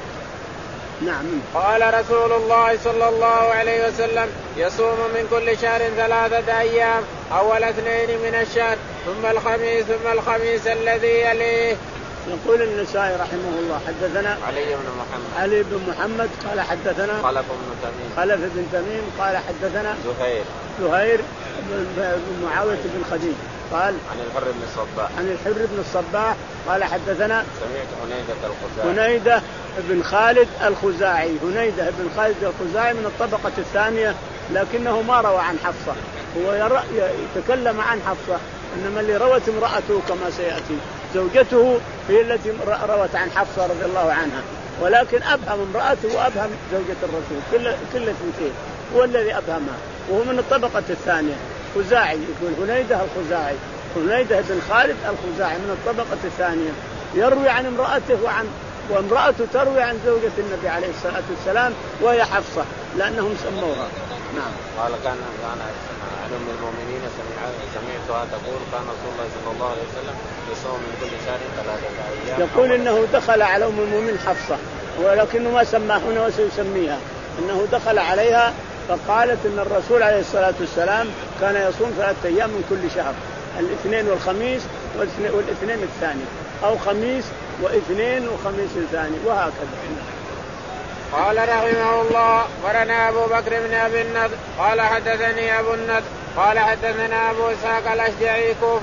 نعم
قال رسول الله صلى الله عليه وسلم يصوم من كل شهر ثلاثة أيام أول اثنين من الشهر ثم الخميس ثم الخميس الذي يليه.
يقول النسائي رحمه الله حدثنا
علي بن محمد
علي بن محمد قال حدثنا
خلف بن تميم
خلف بن تميم قال حدثنا
زهير
زهير بن معاوية بن خديج قال
عن الحر بن الصباح
عن الحر بن الصباح قال حدثنا
سمعت هنيدة الخزاعي
هنيدة بن خالد الخزاعي هنيدة بن خالد الخزاعي من الطبقة الثانية لكنه ما روى عن حفصة هو يتكلم عن حفصة إنما اللي روت امرأته كما سيأتي زوجته هي التي روت عن حفصة رضي الله عنها ولكن أبهم امرأته وأبهم زوجة الرسول كل كل اثنتين هو الذي أبهمها وهو من الطبقة الثانية خزاعي يقول هنيدة الخزاعي هنيدة بن خالد الخزاعي من الطبقة الثانية يروي عن امرأته وعن وامرأته تروي عن زوجة النبي عليه الصلاة والسلام وهي حفصة لأنهم سموها. نعم.
قال كان كان عن أم المؤمنين سمعتها تقول كان رسول الله صلى الله عليه وسلم يصوم من كل شهر ثلاثة أيام.
يقول إنه دخل على أم المؤمنين حفصة ولكنه ما سماه هنا وسيسميها إنه دخل عليها فقالت إن الرسول عليه الصلاة والسلام كان يصوم ثلاثة أيام من كل شهر الاثنين والخميس والاثنين الثاني أو خميس واثنين وخميس الثاني وهكذا.
قال رحمه الله ورنا أبو بكر بن أبي النضر قال حدثني أبو النضر قال حدثنا أبو إسحاق الأشجعي كوفي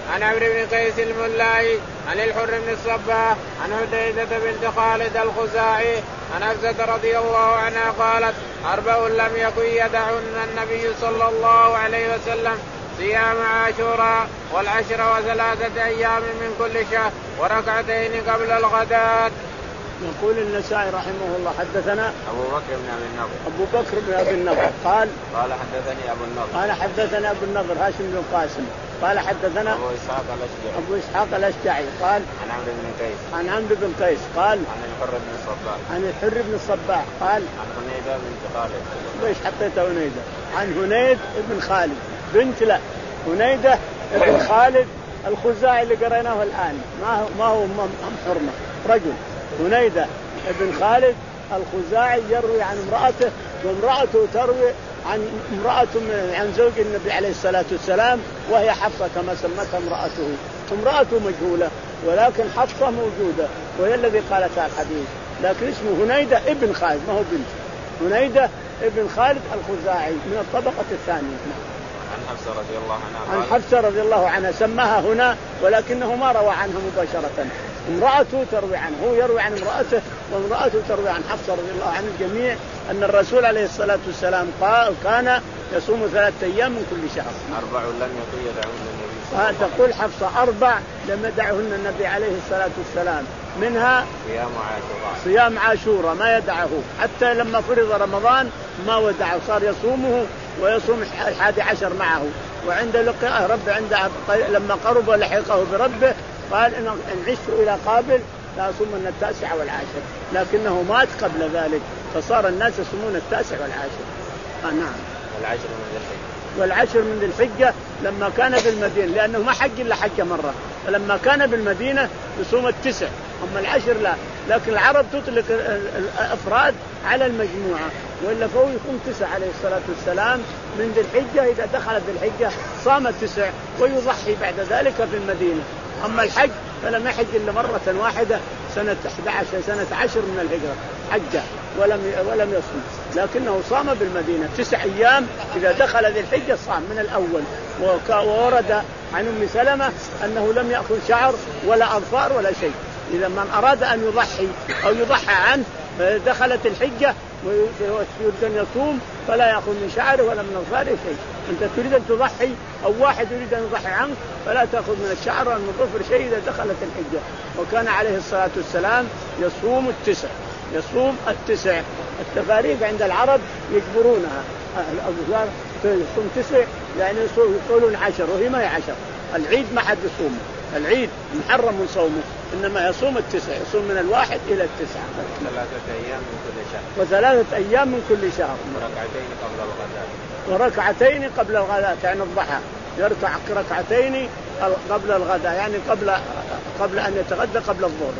عن عمرو بن قيس الملاي عن الحر بن الصباح عن هديدة بنت خالد الخزاعي عن حفصة رضي الله عنها قالت أربع لم يكن يدعن النبي صلى الله عليه وسلم: صيام عاشوراء والعشر وثلاثة أيام من كل شهر وركعتين قبل الغداة.
يقول النسائي رحمه الله حدثنا
أبو بكر بن أبي النضر
أبو بكر بن أبي النضر قال
قال حدثني أبو النضر
قال حدثنا أبو النضر هاشم بن قاسم قال حدثنا
أبو إسحاق الأشجعي
أبو إسحاق الأشجعي قال
عن عمرو بن قيس
عن عمرو بن قيس قال
عن الحر بن الصباح
عن الحر بن الصباح قال
عن هنيدة بنت خالد.
ليش حطيت هنيدة؟ عن هنيد بن خالد بنت لا هنيدة بن خالد الخزاعي اللي قريناه الآن ما هو ما هو أم حرمة رجل. هنيدة بن خالد الخزاعي يروي عن امرأته وامرأته تروي عن امرأة عن زوج النبي عليه الصلاة والسلام وهي حفصة كما سمتها امرأته. امرأته مجهولة ولكن حفصة موجودة وهي الذي قالتها الحديث، لكن اسمه هنيدة ابن خالد ما هو بنت. هنيدة ابن خالد الخزاعي من الطبقة الثانية.
عن حفصة رضي الله عنها
عن حفصة رضي الله عنها سماها هنا ولكنه ما روى عنها مباشرة. امرأته تروي عنه، هو يروي عن امرأته وامرأته تروي عن حفصة رضي الله عن الجميع أن الرسول عليه الصلاة والسلام قال كان يصوم ثلاثة أيام من كل شهر.
أربع لم يكن يدعون النبي صلى الله
عليه وسلم. تقول حفصة أربع لم يدعهن النبي عليه الصلاة والسلام، منها
صيام عاشوراء
صيام عاشوراء ما يدعه حتى لما فرض رمضان ما ودعه، صار يصومه ويصوم الحادي عشر معه. وعند لقاء رب عند لما قرب ولحقه بربه قال إن عشت إلى قابل لا أصومن التاسع والعاشر، لكنه مات قبل ذلك فصار الناس يصومون التاسع والعاشر. آه نعم.
والعشر من ذي الحجة.
والعشر من ذي الحجة لما كان بالمدينة لأنه ما حج إلا حجة مرة، فلما كان بالمدينة يصوم التسع أما العشر لا، لكن العرب تطلق الأفراد على المجموعة وإلا فهو يقوم تسع عليه الصلاة والسلام من ذي الحجة. إذا دخلت ذي الحجة صام التسع ويضحي بعد ذلك في المدينة. أما الحج فلم يحج إلا مرة واحدة سنة أحد عشر سنة عشر من الهجرة حج ولم ولم يصوم، لكنه صام بالمدينة تسع أيام. إذا دخل ذي الحجة صام من الأول. وورد عن أم سلمة أنه لم يأكل شعر ولا أظفار ولا شيء. إذا من أراد أن يضحي أو يضحى عنه دخلت الحجة ويريد أن يصوم فلا يأخذ من شعره ولا من أظفاره شيء. أنت تريد أن تضحي أو واحد يريد أن يضحي عنك فلا تأخذ من الشعر ولا من الظفر شيء إذا دخلت الحجة. وكان عليه الصلاة والسلام يصوم التسع يصوم التسع. التفاريق عند العرب يجبرونها، يصوم تسع يعني يقولون عشر وهي ما هي عشر. العيد ما حد يصومه، العيد محرم من صومه، إنما يصوم التسع يصوم من الواحد إلى التسعة.
ثلاثة أيام من كل شهر.
وثلاثة أيام من كل شهر.
وركعتين قبل الغداء.
وركعتين قبل الغداء يعني الضحى يركع ركعتين قبل الغداء يعني قبل قبل أن يتغدى قبل الظهر.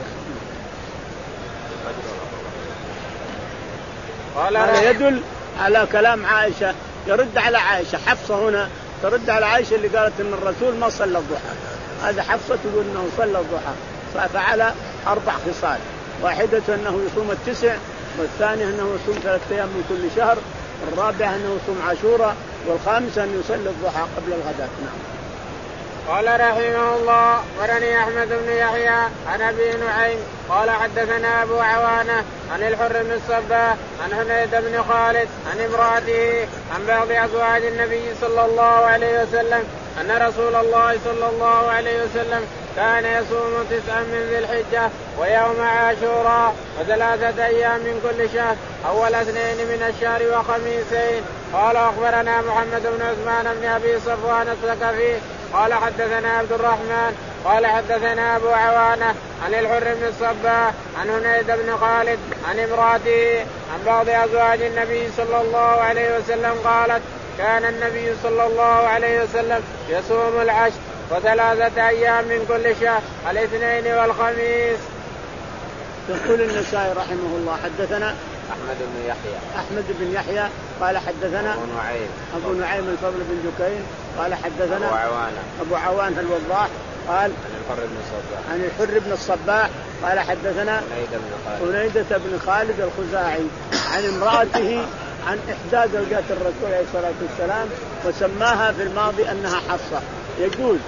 هذا يدل على كلام عائشة، يرد على عائشة. حفصة هنا ترد على عائشة اللي قالت إن الرسول ما صلى الضحى. هذا حفصة تقول إنه صلى الضحى ففعل أربع خصال، واحدة أنه يصوم التسع، والثانية أنه يصوم ثلاثة أيام من كل شهر، والرابعة أنه يصوم عاشوراء، والخامسة أن يصلي الضحى قبل الغداء. نعم.
قال رحمه الله ورني أحمد بن يحيى عن أبي نعيم قال حدثنا أبو عوانة عن الحر بن الصباح عن هنيد بن خالد عن امرأته عن بعض أزواج النبي صلى الله عليه وسلم أن رسول الله صلى الله عليه وسلم كان يصوم تسعا من ذي الحجة ويوم عاشوراء وثلاثة أيام من كل شهر أول اثنين من الشهر وخميسين. قال أخبرنا محمد بن عثمان بن أبي صفوان الثقفي قال حدثنا عبد الرحمن قال حدثنا أبو عوانة عن الحر بن الصباح عن هنيد بن خالد عن امرأته عن بعض أزواج النبي صلى الله عليه وسلم قالت كان النبي صلى الله عليه وسلم يصوم العشر وثلاثة أيام من كل شهر الاثنين والخميس.
يقول النسائي رحمه الله حدثنا
أحمد بن يحيى
أحمد بن يحيى قال حدثنا
أبو نعيم
أبو نعيم الفضل بن دكين قال حدثنا
أبو عوانة
أبو عوانة الوضاح قال
عن الحر بن الصباح
عن الحر بن الصباح قال حدثنا هنيدة بن خالد الخزاعي عن امرأته عن إحدى زوجات الرسول عليه الصلاة والسلام وسماها في الماضي أنها حفصة. يجوز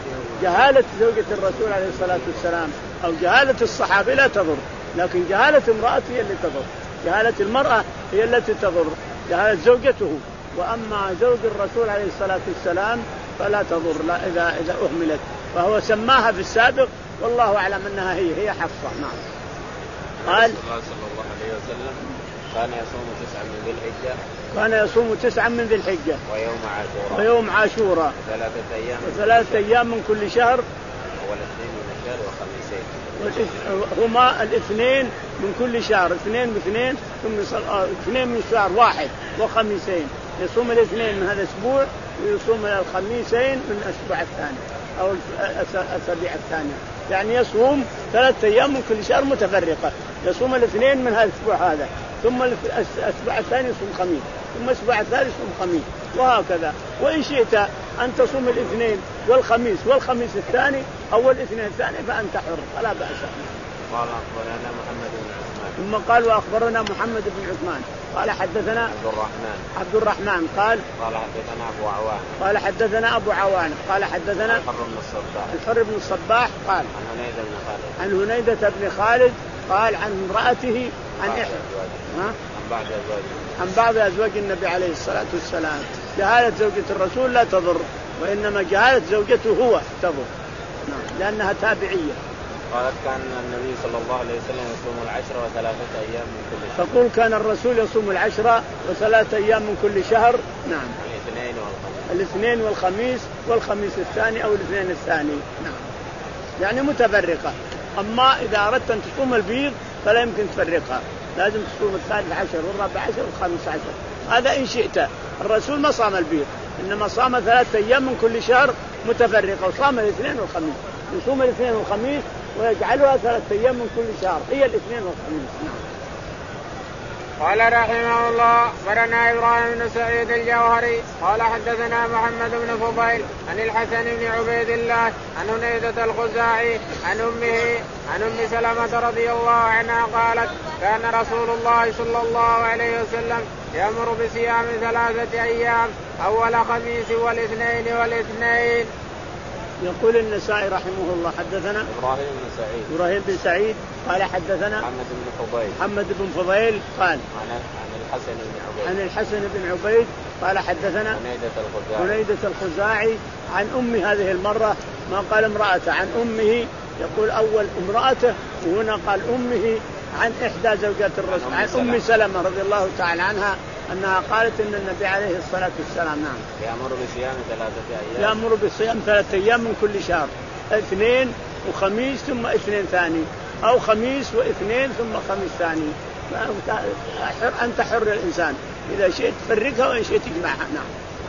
جهالة زوجة الرسول عليه الصلاة والسلام أو جهالة الصحابة لا تضر، لكن جهالة امرأة هي اللي تضر. جهالة المرأة هي التي تضر، جهالة زوجته. وأما زوج الرسول عليه الصلاة والسلام فلا تضر لا إذا إذا أهملت، فهو سماها في السابق والله أعلم أنها هي هي حفصة. نعم. قال
صلى الله عليه وسلم كان يصوم تسعة من ذي الحجة
كان يصوم تسعة من ذي الحجة
ويوم عاشوراء
ويوم عاشوراء
ثلاثة أيام
وثلاثة أيام من كل شهر
والاثنين من الشهر وخميسين
هما الاثنين من كل شهر، اثنين باثنين ثم اثنين من شهر واحد وخميسين. يصوم الاثنين من هذا الأسبوع ويصوم الخميسين من الأسبوع الثاني أو الأسابيع الثانية، يعني يصوم ثلاثة أيام من كل شهر متفرقة. يصوم الاثنين من هذا الأسبوع هذا، ثم الأسبوع الثاني يصوم خميس، ثم الأسبوع الثالث يصوم خميس، وهكذا. وإن شئت أن تصوم الاثنين والخميس والخميس الثاني أو الاثنين الثاني فأنت حر فلا بأس.
قال أخبرنا محمد بن عثمان
ثم قال وأخبرنا محمد بن عثمان قال حدثنا
عبد الرحمن
عبد الرحمن قال
قال حدثنا أبو عوان
قال حدثنا أبو عوان قال حدثنا
الحر بن الصباح
الحر بن الصباح قال
عن هنيدة بن خالد
عن هنيدة بن خالد قال عن امرأته عن إحدى
عن بعض أزواجه
عن بعض أزواج النبي عليه الصلاة والسلام. جهالة زوجة الرسول لا تضر، وإنما جهالة زوجته هو تضر لأنها تابعية.
قالت كان النبي صلى الله عليه وسلم يصوم العشر وثلاثة أيام من كل شهر.
تقول كان الرسول يصوم العشر وثلاثة أيام من كل شهر. نعم.
الاثنين والخميس.
الاثنين والخميس والخميس الثاني أو الاثنين الثاني. نعم. يعني متفرقة. أما إذا أردت أن تصوم البيض فلا يمكن تفرقها، لازم تصوم الثالث عشر والرابع عشر والخامس عشر. هذا إن شئت. الرسول ما صام البيض، إنما صام ثلاثة أيام من كل شهر متفرقة، وصام الاثنين والخميس. يصوم الاثنين والخميس ويجعلها ثلاثة أيام من كل شهر هي الاثنين والخميس. نعم.
قال رحمه الله أخبرنا إبراهيم بن سعيد الجوهري قال حدثنا محمد بن فضيل عن الحسن بن عبيد الله عن هنيدة الخزاعي عن أمه عن أم سلمة رضي الله عنها قالت كان رسول الله صلى الله عليه وسلم يأمر بصيام ثلاثة أيام أول خميس والاثنين والاثنين.
يقول النسائي رحمه الله حدثنا
إبراهيم بن سعيد
إبراهيم بن سعيد قال حدثنا
محمد بن فضيل
محمد بن فضيل قال
عن الحسن بن عبيد
عن الحسن بن عبيد قال حدثنا
هنيدة الخزاعي
هنيدة الخزاعي عن أمي هذه المرة ما قال امرأته عن أمه، يقول أول امرأته وهنا قال أمه عن إحدى زوجات الرسول عن أم سلمة رضي الله تعالى عنها أنها قالت إن النبي عليه الصلاة والسلام نعم
يأمر بصيام ثلاثة أيام
يأمر بصيام ثلاثة أيام من كل شهر، اثنين وخميس ثم اثنين ثاني أو خميس واثنين ثم خميس ثاني. أنت حر الإنسان إذا شئت تفرقها وإن شئت تجمعها. نعم.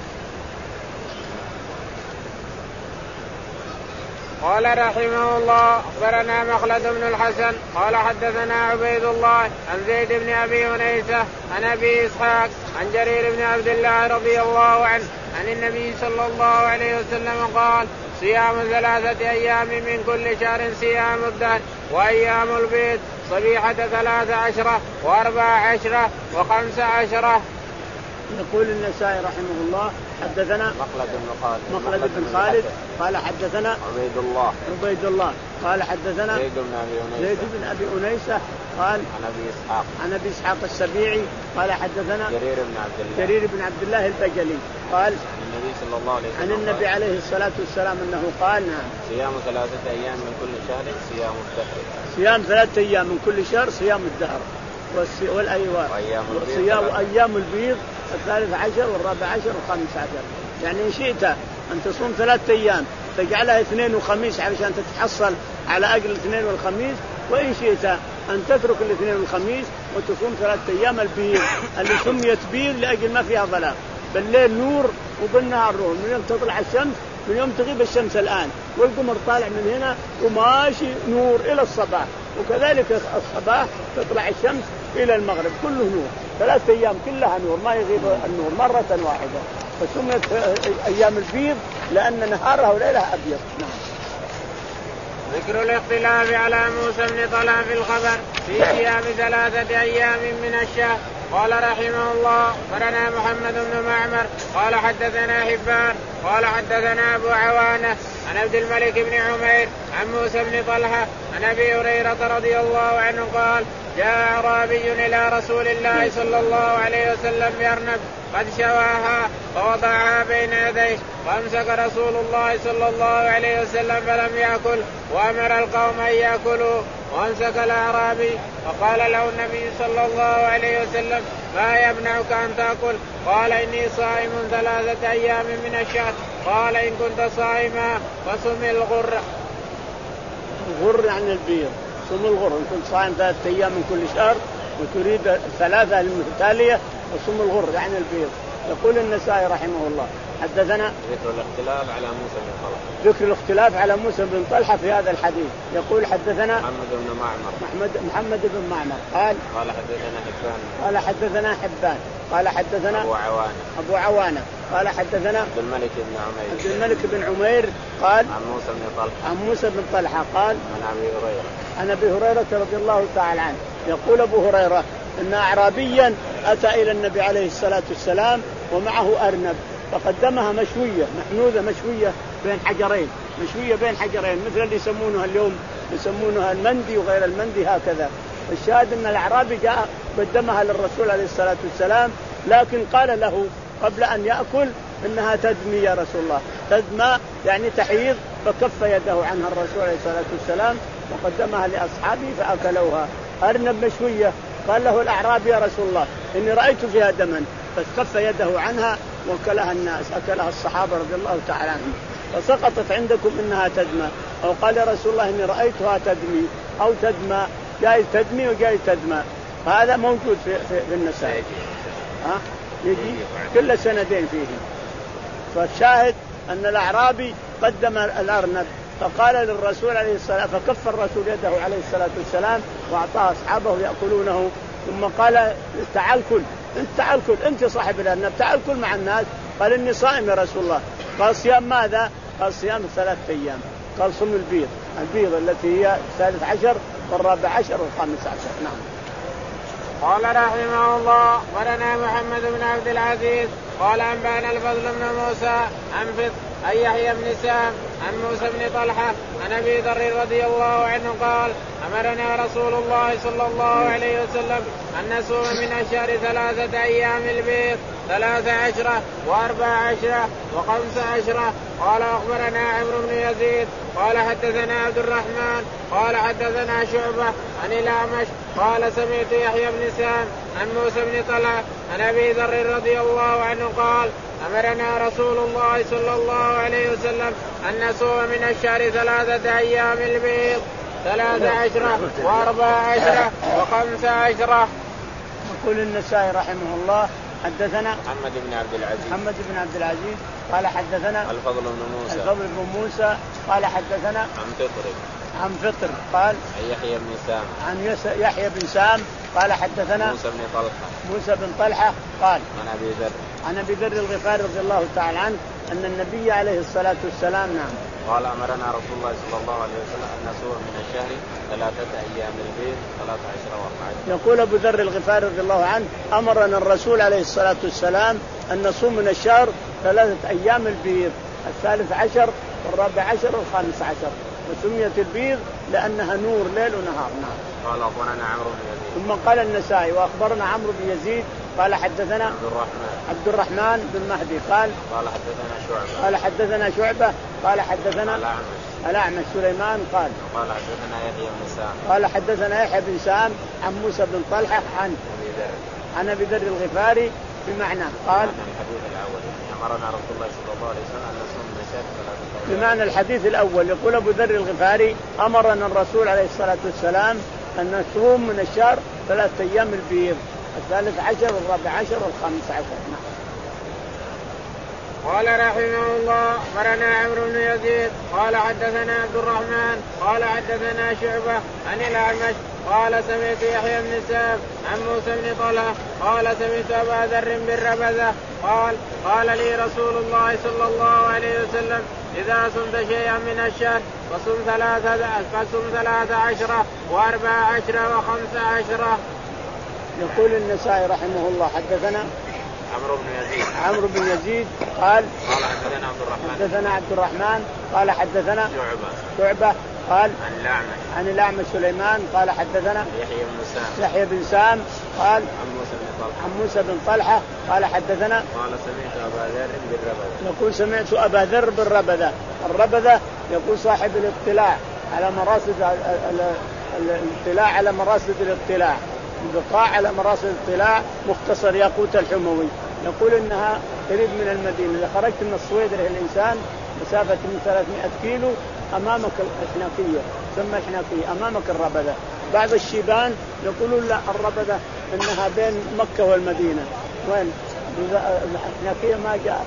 قال رحمه الله أخبرنا مخلد بن الحسن قال حدثنا عبيد الله عن زيد بن أبي أنيسة عن أبي إسحاق عن جرير بن عبد الله رضي الله عنه عن النبي صلى الله عليه وسلم قال صيام ثلاثة أيام من كل شهر صيام الدهر وأيام البيض صبيحة ثلاث عشرة وأربع عشرة وخمس عشرة.
يقول النسائي رحمه الله حدثنا
مخلد بن خالد
مخلد بن خالد قال حدثنا
عبيد الله
عبيد الله قال حدثنا
زيد بن أبي أنيسة
زيد بن أبي أنيسة قال
عن أبي إسحاق
عن أبي إسحاق السبيعي قال حدثنا
جرير بن عبد الله
جرير بن عبد الله البجلي قال
عن النبي صلى الله عليه وسلم
عن النبي عليه الصلاة والسلام أنه قال نعم
صيام ثلاثة أيام من كل شهر صيام الدهر
صيام ثلاثة أيام من كل شهر صيام الدهر والأيوام وصيام أيام البيض الثالث عشر والرابع عشر والخامس عشر. يعني إن شئت أن تصوم ثلاثة أيام تجعلها اثنين وخميس علشان تتحصل على أجل الاثنين والخميس، وإن شئت أن تترك الاثنين والخميس وتصوم ثلاثة أيام البيض اللي سميت بيض لأجل ما فيها ظلام، بالليل نور وبالنهار نور، من يوم تطلع الشمس من يوم تغيب الشمس الآن والقمر طالع من هنا وماشي نور إلى الصباح، وكذلك الصباح تطلع الشمس إلى المغرب كله نور، ثلاثة أيام كلها نور ما يغيب النور مرة واحدة، فسميت أيام البيض لأن نهارها وليلها أبيض. نعم.
ذكر الاختلاف على موسى بن طلحة في الخبر في صيام ثلاثة أيام من الشهر. قال رحمه الله أخبرنا محمد بن معمر قال حدثنا حبان قال حدثنا أبو عوانة عن عبد الملك بن عمير عن موسى بن طلحة عن أبي هريرة رضي الله عنه قال جاء أعرابي إلى رسول الله صلى الله عليه وسلم بأرنب قد شواها فوضعها بين يديه فأمسك رسول الله صلى الله عليه وسلم فلم يأكل وأمر القوم أن يأكلوا وأمسك الأعرابي فقال له النبي صلى الله عليه وسلم ما يمنعك أن تأكل؟ قال إني صائم ثلاثة أيام من الشهر. قال إن كنت صائما فصم الغر.
الغر يعني البيض، صم الغر إن كنت صائم ثلاثة أيام من كل شهر وتريد الثلاثة المتتالية وصم الغر يعني البيض. يقول النسائي رحمه الله حدثنا
ذكر الاختلاف على موسى بن طلحة
ذكر الاختلاف على موسى بن طلحة في هذا الحديث. يقول حدثنا
محمد بن معمر
محمد محمد بن معمر قال
قال حدثنا حبان
قال حدثنا حبان قال حدثنا
أبو عوانة
أبو عوانة قال حدثنا
عبد الملك بن عمير
عبد الملك بن عمير قال
عن موسى بن طلحة
عن موسى بن طلحة قال
عن أبي هريرة
عن أبي هريرة رضي الله تعالى عنه يقول أبو هريرة إن أعرابيا أتى إلى النبي عليه الصلاة والسلام ومعه أرنب فقدمها مشوية محنوذة مشوية بين حجرين مشوية بين حجرين مثل اللي يسمونها اليوم يسمونها المندي وغير المندي هكذا. الشاهد أن الأعرابي جاء قدمها للرسول عليه الصلاة والسلام لكن قال له قبل أن يأكل إنها تدمي يا رسول الله تدمى يعني تحيض فكف يده عنها الرسول عليه الصلاة والسلام وقدمها لأصحابه فأكلوها. أرنب مشوية قال له الأعرابي يا رسول الله إني رأيت فيها دما فكف يده عنها وكلها الناس أكلها الصحابة رضي الله تعالى عنهم فسقطت عندكم إنها تدمى أو قال يا رسول الله إني رأيتها تدمي أو تدمى جاي تدمي وجاي تدمى. هذا موجود في, في, في النسائي ها يجي كل سندين فيه. فالشاهد أن الأعرابي قدم الأرنب فقال للرسول عليه الصلاة فكف الرسول يده عليه الصلاة والسلام وأعطاه أصحابه يأكلونه ثم قال تعال كل انت تعال كل انت صاحب الأرنب تعال كل مع الناس. قال إني صائم يا رسول الله. قال صيام ماذا؟ قال صيام ثلاثة أيام. قال صم البيض البيض التي هي الثالث عشر والرابع عشر والخامس عشر. نعم.
قال رحمه الله ولنا محمد بن عبد العزيز قال أنبأنا الفضل بن موسى عن فضل أن يحيى بن سام عن موسى بن طلحة عن أبي ذر رضي الله عنه قال أمرنا رسول الله صلى الله عليه وسلم أن نصوم من الشهر ثلاثة أيام البيض ثلاث عشرة وأربع عشرة وخمس عشرة. قال أخبرنا عمرو بن يزيد قال حدثنا عبد الرحمن قال حدثنا شعبة عن الأعمش قال سمعت يحيى بن سام عن موسى بن طلحة عن أبي ذر رضي الله عنه قال أمرنا رسول الله صلى الله عليه وسلم أن نصوم من الشهر ثلاثة أيام البيض ثلاث عشرة وأربع عشرة وخمس عشرة.
يقول النسائي رحمه الله حدثنا
محمد بن عبد العزيز
محمد بن عبد العزيز قال حدثنا
الفضل بن موسى
الفضل بن موسى قال حدثنا
عن فطر
عن فطر قال
عن يحيى بن سام
عن يحيى بن سام قال حدثنا
موسى بن طلحة
موسى بن طلحة قال
عن أبي ذر
عن أبي ذر الغفاري رضي الله تعالى عنه أن النبي عليه الصلاة والسلام نعم
قال أمرنا رسول الله صلى الله عليه وسلم أن نصوم من الشهر ثلاثة أيام البيض ثلاث عشر وأربع عشر.
يقول أبو ذر الغفاري رضي الله عنه أمرنا الرسول عليه الصلاة والسلام أن نصوم من الشهر ثلاثة أيام البيض الثالث عشر والرابع عشر والخامس عشر وسميت البيض لأنها نور ليل ونهار. نعم.
قال أخبرنا عمرو بن يزيد
ثم قال النسائي وأخبرنا عمرو بن يزيد قال حدثنا
عبد الرحمن
عبد الرحمن بن مهدي قال
قال حدثنا شعبة
قال حدثنا شعبة قال حدثنا
الأعمش
الأعمش سليمان قال
قال حدثنا يحيى بن سام
قال حدثنا يحيى بن سام عن موسى بن طلحة عن
أبي ذر
عن أبي ذر الغفاري بمعنى قال
الحديث الأول أمرنا رسول الله صلى الله عليه وسلم أن نصوم من الشهر ثلاثة أيام.
بمعنى الحديث الأول يقول أبو ذر الغفاري أمرنا الرسول عليه الصلاة والسلام أن نصوم من الشهر ثلاثة أيام البيض الثالث عشر والرابع عشر والخامس عشر. نعم.
قال رحمه الله مرنا عمرو بن يزيد قال حدثنا عبد الرحمن قال حدثنا شعبة عن الأعمش قال سمعت يحيى بن سام عن موسى بن طلحة قال سمعت أبا ذر بالربذة قال قال لي رسول الله صلى الله عليه وسلم إذا صمت شيئا من الشهر فصم ثلاثة فصم ثلاثة عشرة وأربع عشرة وخمس عشرة.
يقول النسائي رحمه الله حدثنا
عمرو بن يزيد
عمرو بن يزيد قال
قال حدثنا عبد الرحمن
حدثنا عبد الرحمن قال حدثنا
شعبة
شعبة قال
عن الأعمش
عن الأعمش سليمان قال حدثنا
يحيى بن سام
يحيى بن سام قال
عن موسى بن طلحة
عن موسى بن طلحة قال حدثنا
قال سمعت أبا ذر بالربذة
يقول سمعت أبا ذر بالربذة. الربذة يقول صاحب الاطلاع على مراصد الاطلاع على مراصد الاطلاع البقاع على مراصد الاطلاع مختصر ياقوت الحموي. يقول إنها قريب من المدينة. إذا خرجت من الصويدرة الإنسان مسافة من ثلاثمائة كيلو أمامك الحناكية ثم الحناكية أمامك الربذة. بعض الشيبان يقولون لا الربذة إنها بين مكة والمدينة. وين الحناكية ما جاء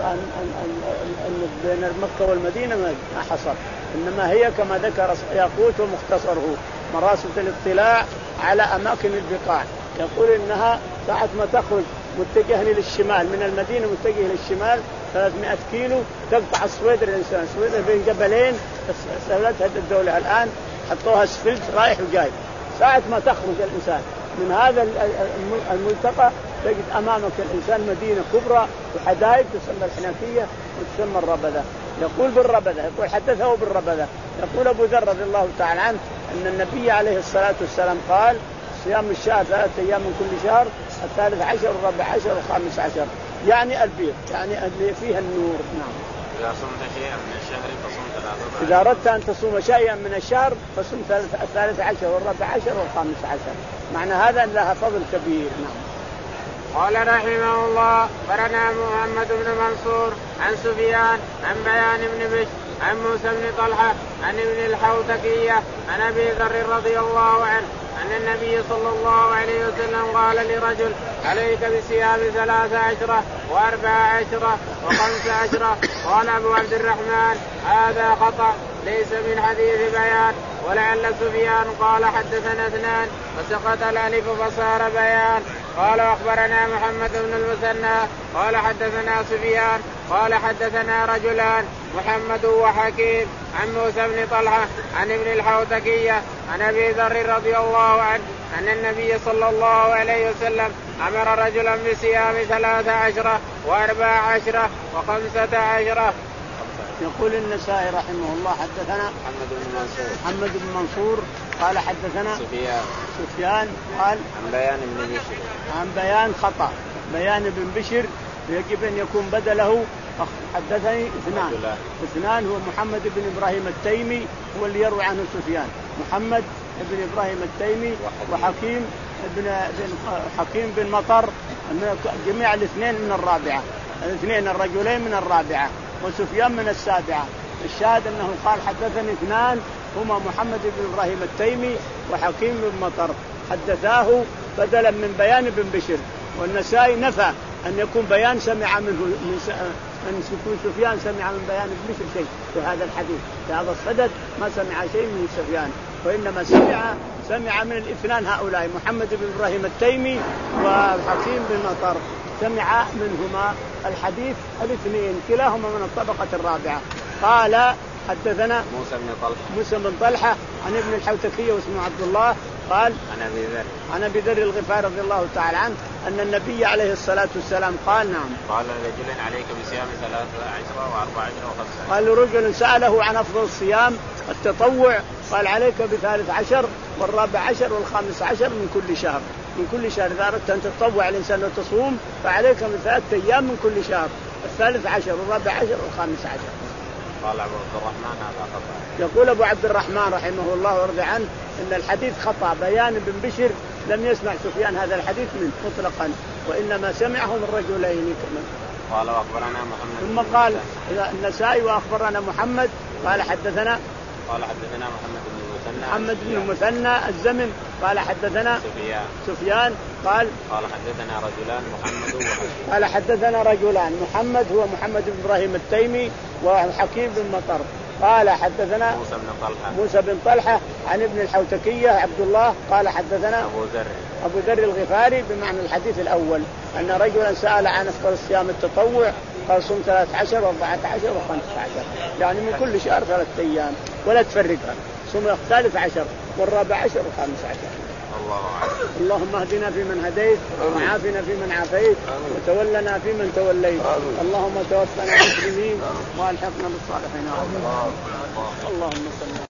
أن بين مكة والمدينة ما حصل، إنما هي كما ذكر ياقوت ومختصره مراصد الاطلاع على أماكن البقاع. يقول إنها ساعة ما تخرج متجهة للشمال من المدينة متجهة للشمال ثلاثمائة كيلو تقطع السويدر الإنسان. السويدر بين جبلين سهلتها الدولة الآن حطوها اسفلت رايح وجاي. ساعة ما تخرج الإنسان من هذا الملتقى تجد أمامك الإنسان مدينة كبرى وحدائق تسمى الحناكية وتسمى الربذة. يقول بالربذة يقول حدثه بالربذة. يقول أبو ذر رضي الله تعالى عنه أن النبي عليه الصلاة والسلام قال صيام الشهر ثلاثة أيام من كل شهر الثالث عشر والرابع عشر والخامس عشر يعني البيض يعني اللي فيها النور. نعم.
إذا صمت شيئا من الشهر فصم ثلاثة.
إذا أردت أن تصوم شيئا من الشهر فصم الثالث عشر والرابع عشر والخامس عشر. معنى هذا أن لها فضل كبير. نعم.
قال رحمه الله برنا محمد بن منصور عن سفيان عن بيان بن بشر عن موسى بن طلحة عن ابن الحوتكية عن أبي ذر رضي الله عنه أن النبي صلى الله عليه وسلم قال لرجل عليك بصيام ثلاث عشرة وأربع عشرة وخمس عشرة. قال أبو عبد الرحمن هذا خطأ ليس من حديث بيان ولعل سفيان قال حدثنا اثنان فسقط الألف فصار بيان. قال أخبرنا محمد بن المثنى قال حدثنا سفيان قال حدثنا رجلان محمد وحكيم عن موسى بن طلحة عن ابن الحوتكية عن أبي ذر رضي الله عنه أن النبي صلى الله عليه وسلم أمر رجلا بصيام ثلاث عشرة وأربع عشرة وخمسة عشرة.
يقول النسائي رحمه الله حدثنا
محمد بن منصور
محمد بن منصور قال حدثنا
سفيان
سفيان قال
عن بيان بن بشر
عن بيان خطأ بيان بن بشر يجب أن يكون بدله. حدثني اثنان اثنان هو محمد بن إبراهيم التيمي هو اللي يروي عنه سفيان محمد بن إبراهيم التيمي وحكيم بن حكيم بن مطر جميع الاثنين من الرابعة الاثنين الرجلين من الرابعة وسفيان من السابعة. الشاهد أنه قال حدثني اثنان هما محمد بن إبراهيم التيمي وحكيم بن مطر حدثاه بدلا من بيان بن بشر. والنسائي نفى أن يكون بيان سمع منه أن يكون سفيان سمع من بيان بن بشر شيء في هذا الحديث في هذا الصدد ما سمع شيء من سفيان وإنما سمع سمع من الاثنان هؤلاء محمد بن إبراهيم التيمي وحكيم بن مطر سمع منهما الحديث الاثنين كلاهما من الطبقة الرابعة. قال حدثنا
موسى بن طلحة
موسى بن طلحة عن ابن الحوتكية واسمه عبد الله قال
عن أبي ذر
عن أبي ذر الغفاري رضي الله تعالى عنه أن النبي عليه الصلاة والسلام قال نعم
قال رجل عليك بصيام ثلاث عشرة وأربع عشرة وخمسة.
قال رجل سأله عن أفضل الصيام التطوع قال عليك بثالث عشر والرابع عشر والخامس عشر من كل شهر من كل شهر. إذا أردت أن تتطوع الإنسان وتصوم فعليك من ثلاثة أيام من كل شهر الثالث عشر والرابع عشر والخامس عشر.
قال أبو عبد الرحمن هذا خطأ.
يقول أبو عبد الرحمن رحمه الله ويرضى عنه إن الحديث خطأ. بيان بن بشر لم يسمع سفيان هذا الحديث منه مطلقا وإنما سمعه من رجلين كمان.
قال وأخبرنا محمد
ثم قال النسائي وأخبرنا محمد قال حدثنا
قال حدثنا محمد بن المثنى
محمد بن المثنى الزمن قال حدثنا
سفيان
سفيان قال
قال حدثنا رجلان محمد وحكيم
قال حدثنا رجلان محمد هو محمد بن إبراهيم التيمي وحكيم بن مطر قال حدثنا
موسى بن طلحة
موسى بن طلحة عن ابن الحوتكية عبد الله قال حدثنا
أبو ذر
أبو ذر الغفاري بمعنى الحديث الأول أن رجلا سأل عن أفضل الصيام التطوع قال صم ثلاث عشر وأربعة عشر وخمسة عشر يعني من كل شهر ثلاثة أيام ولا تفرقها صم الثالث عشر والرابع عشر والخامس عشر.
الله أعلم.
اللهم اهدنا فيمن هديت وعافنا فيمن عافيت وتولنا فيمن توليت. اللهم توفنا مسلمين والحقنا بالصالحين. اللهم صل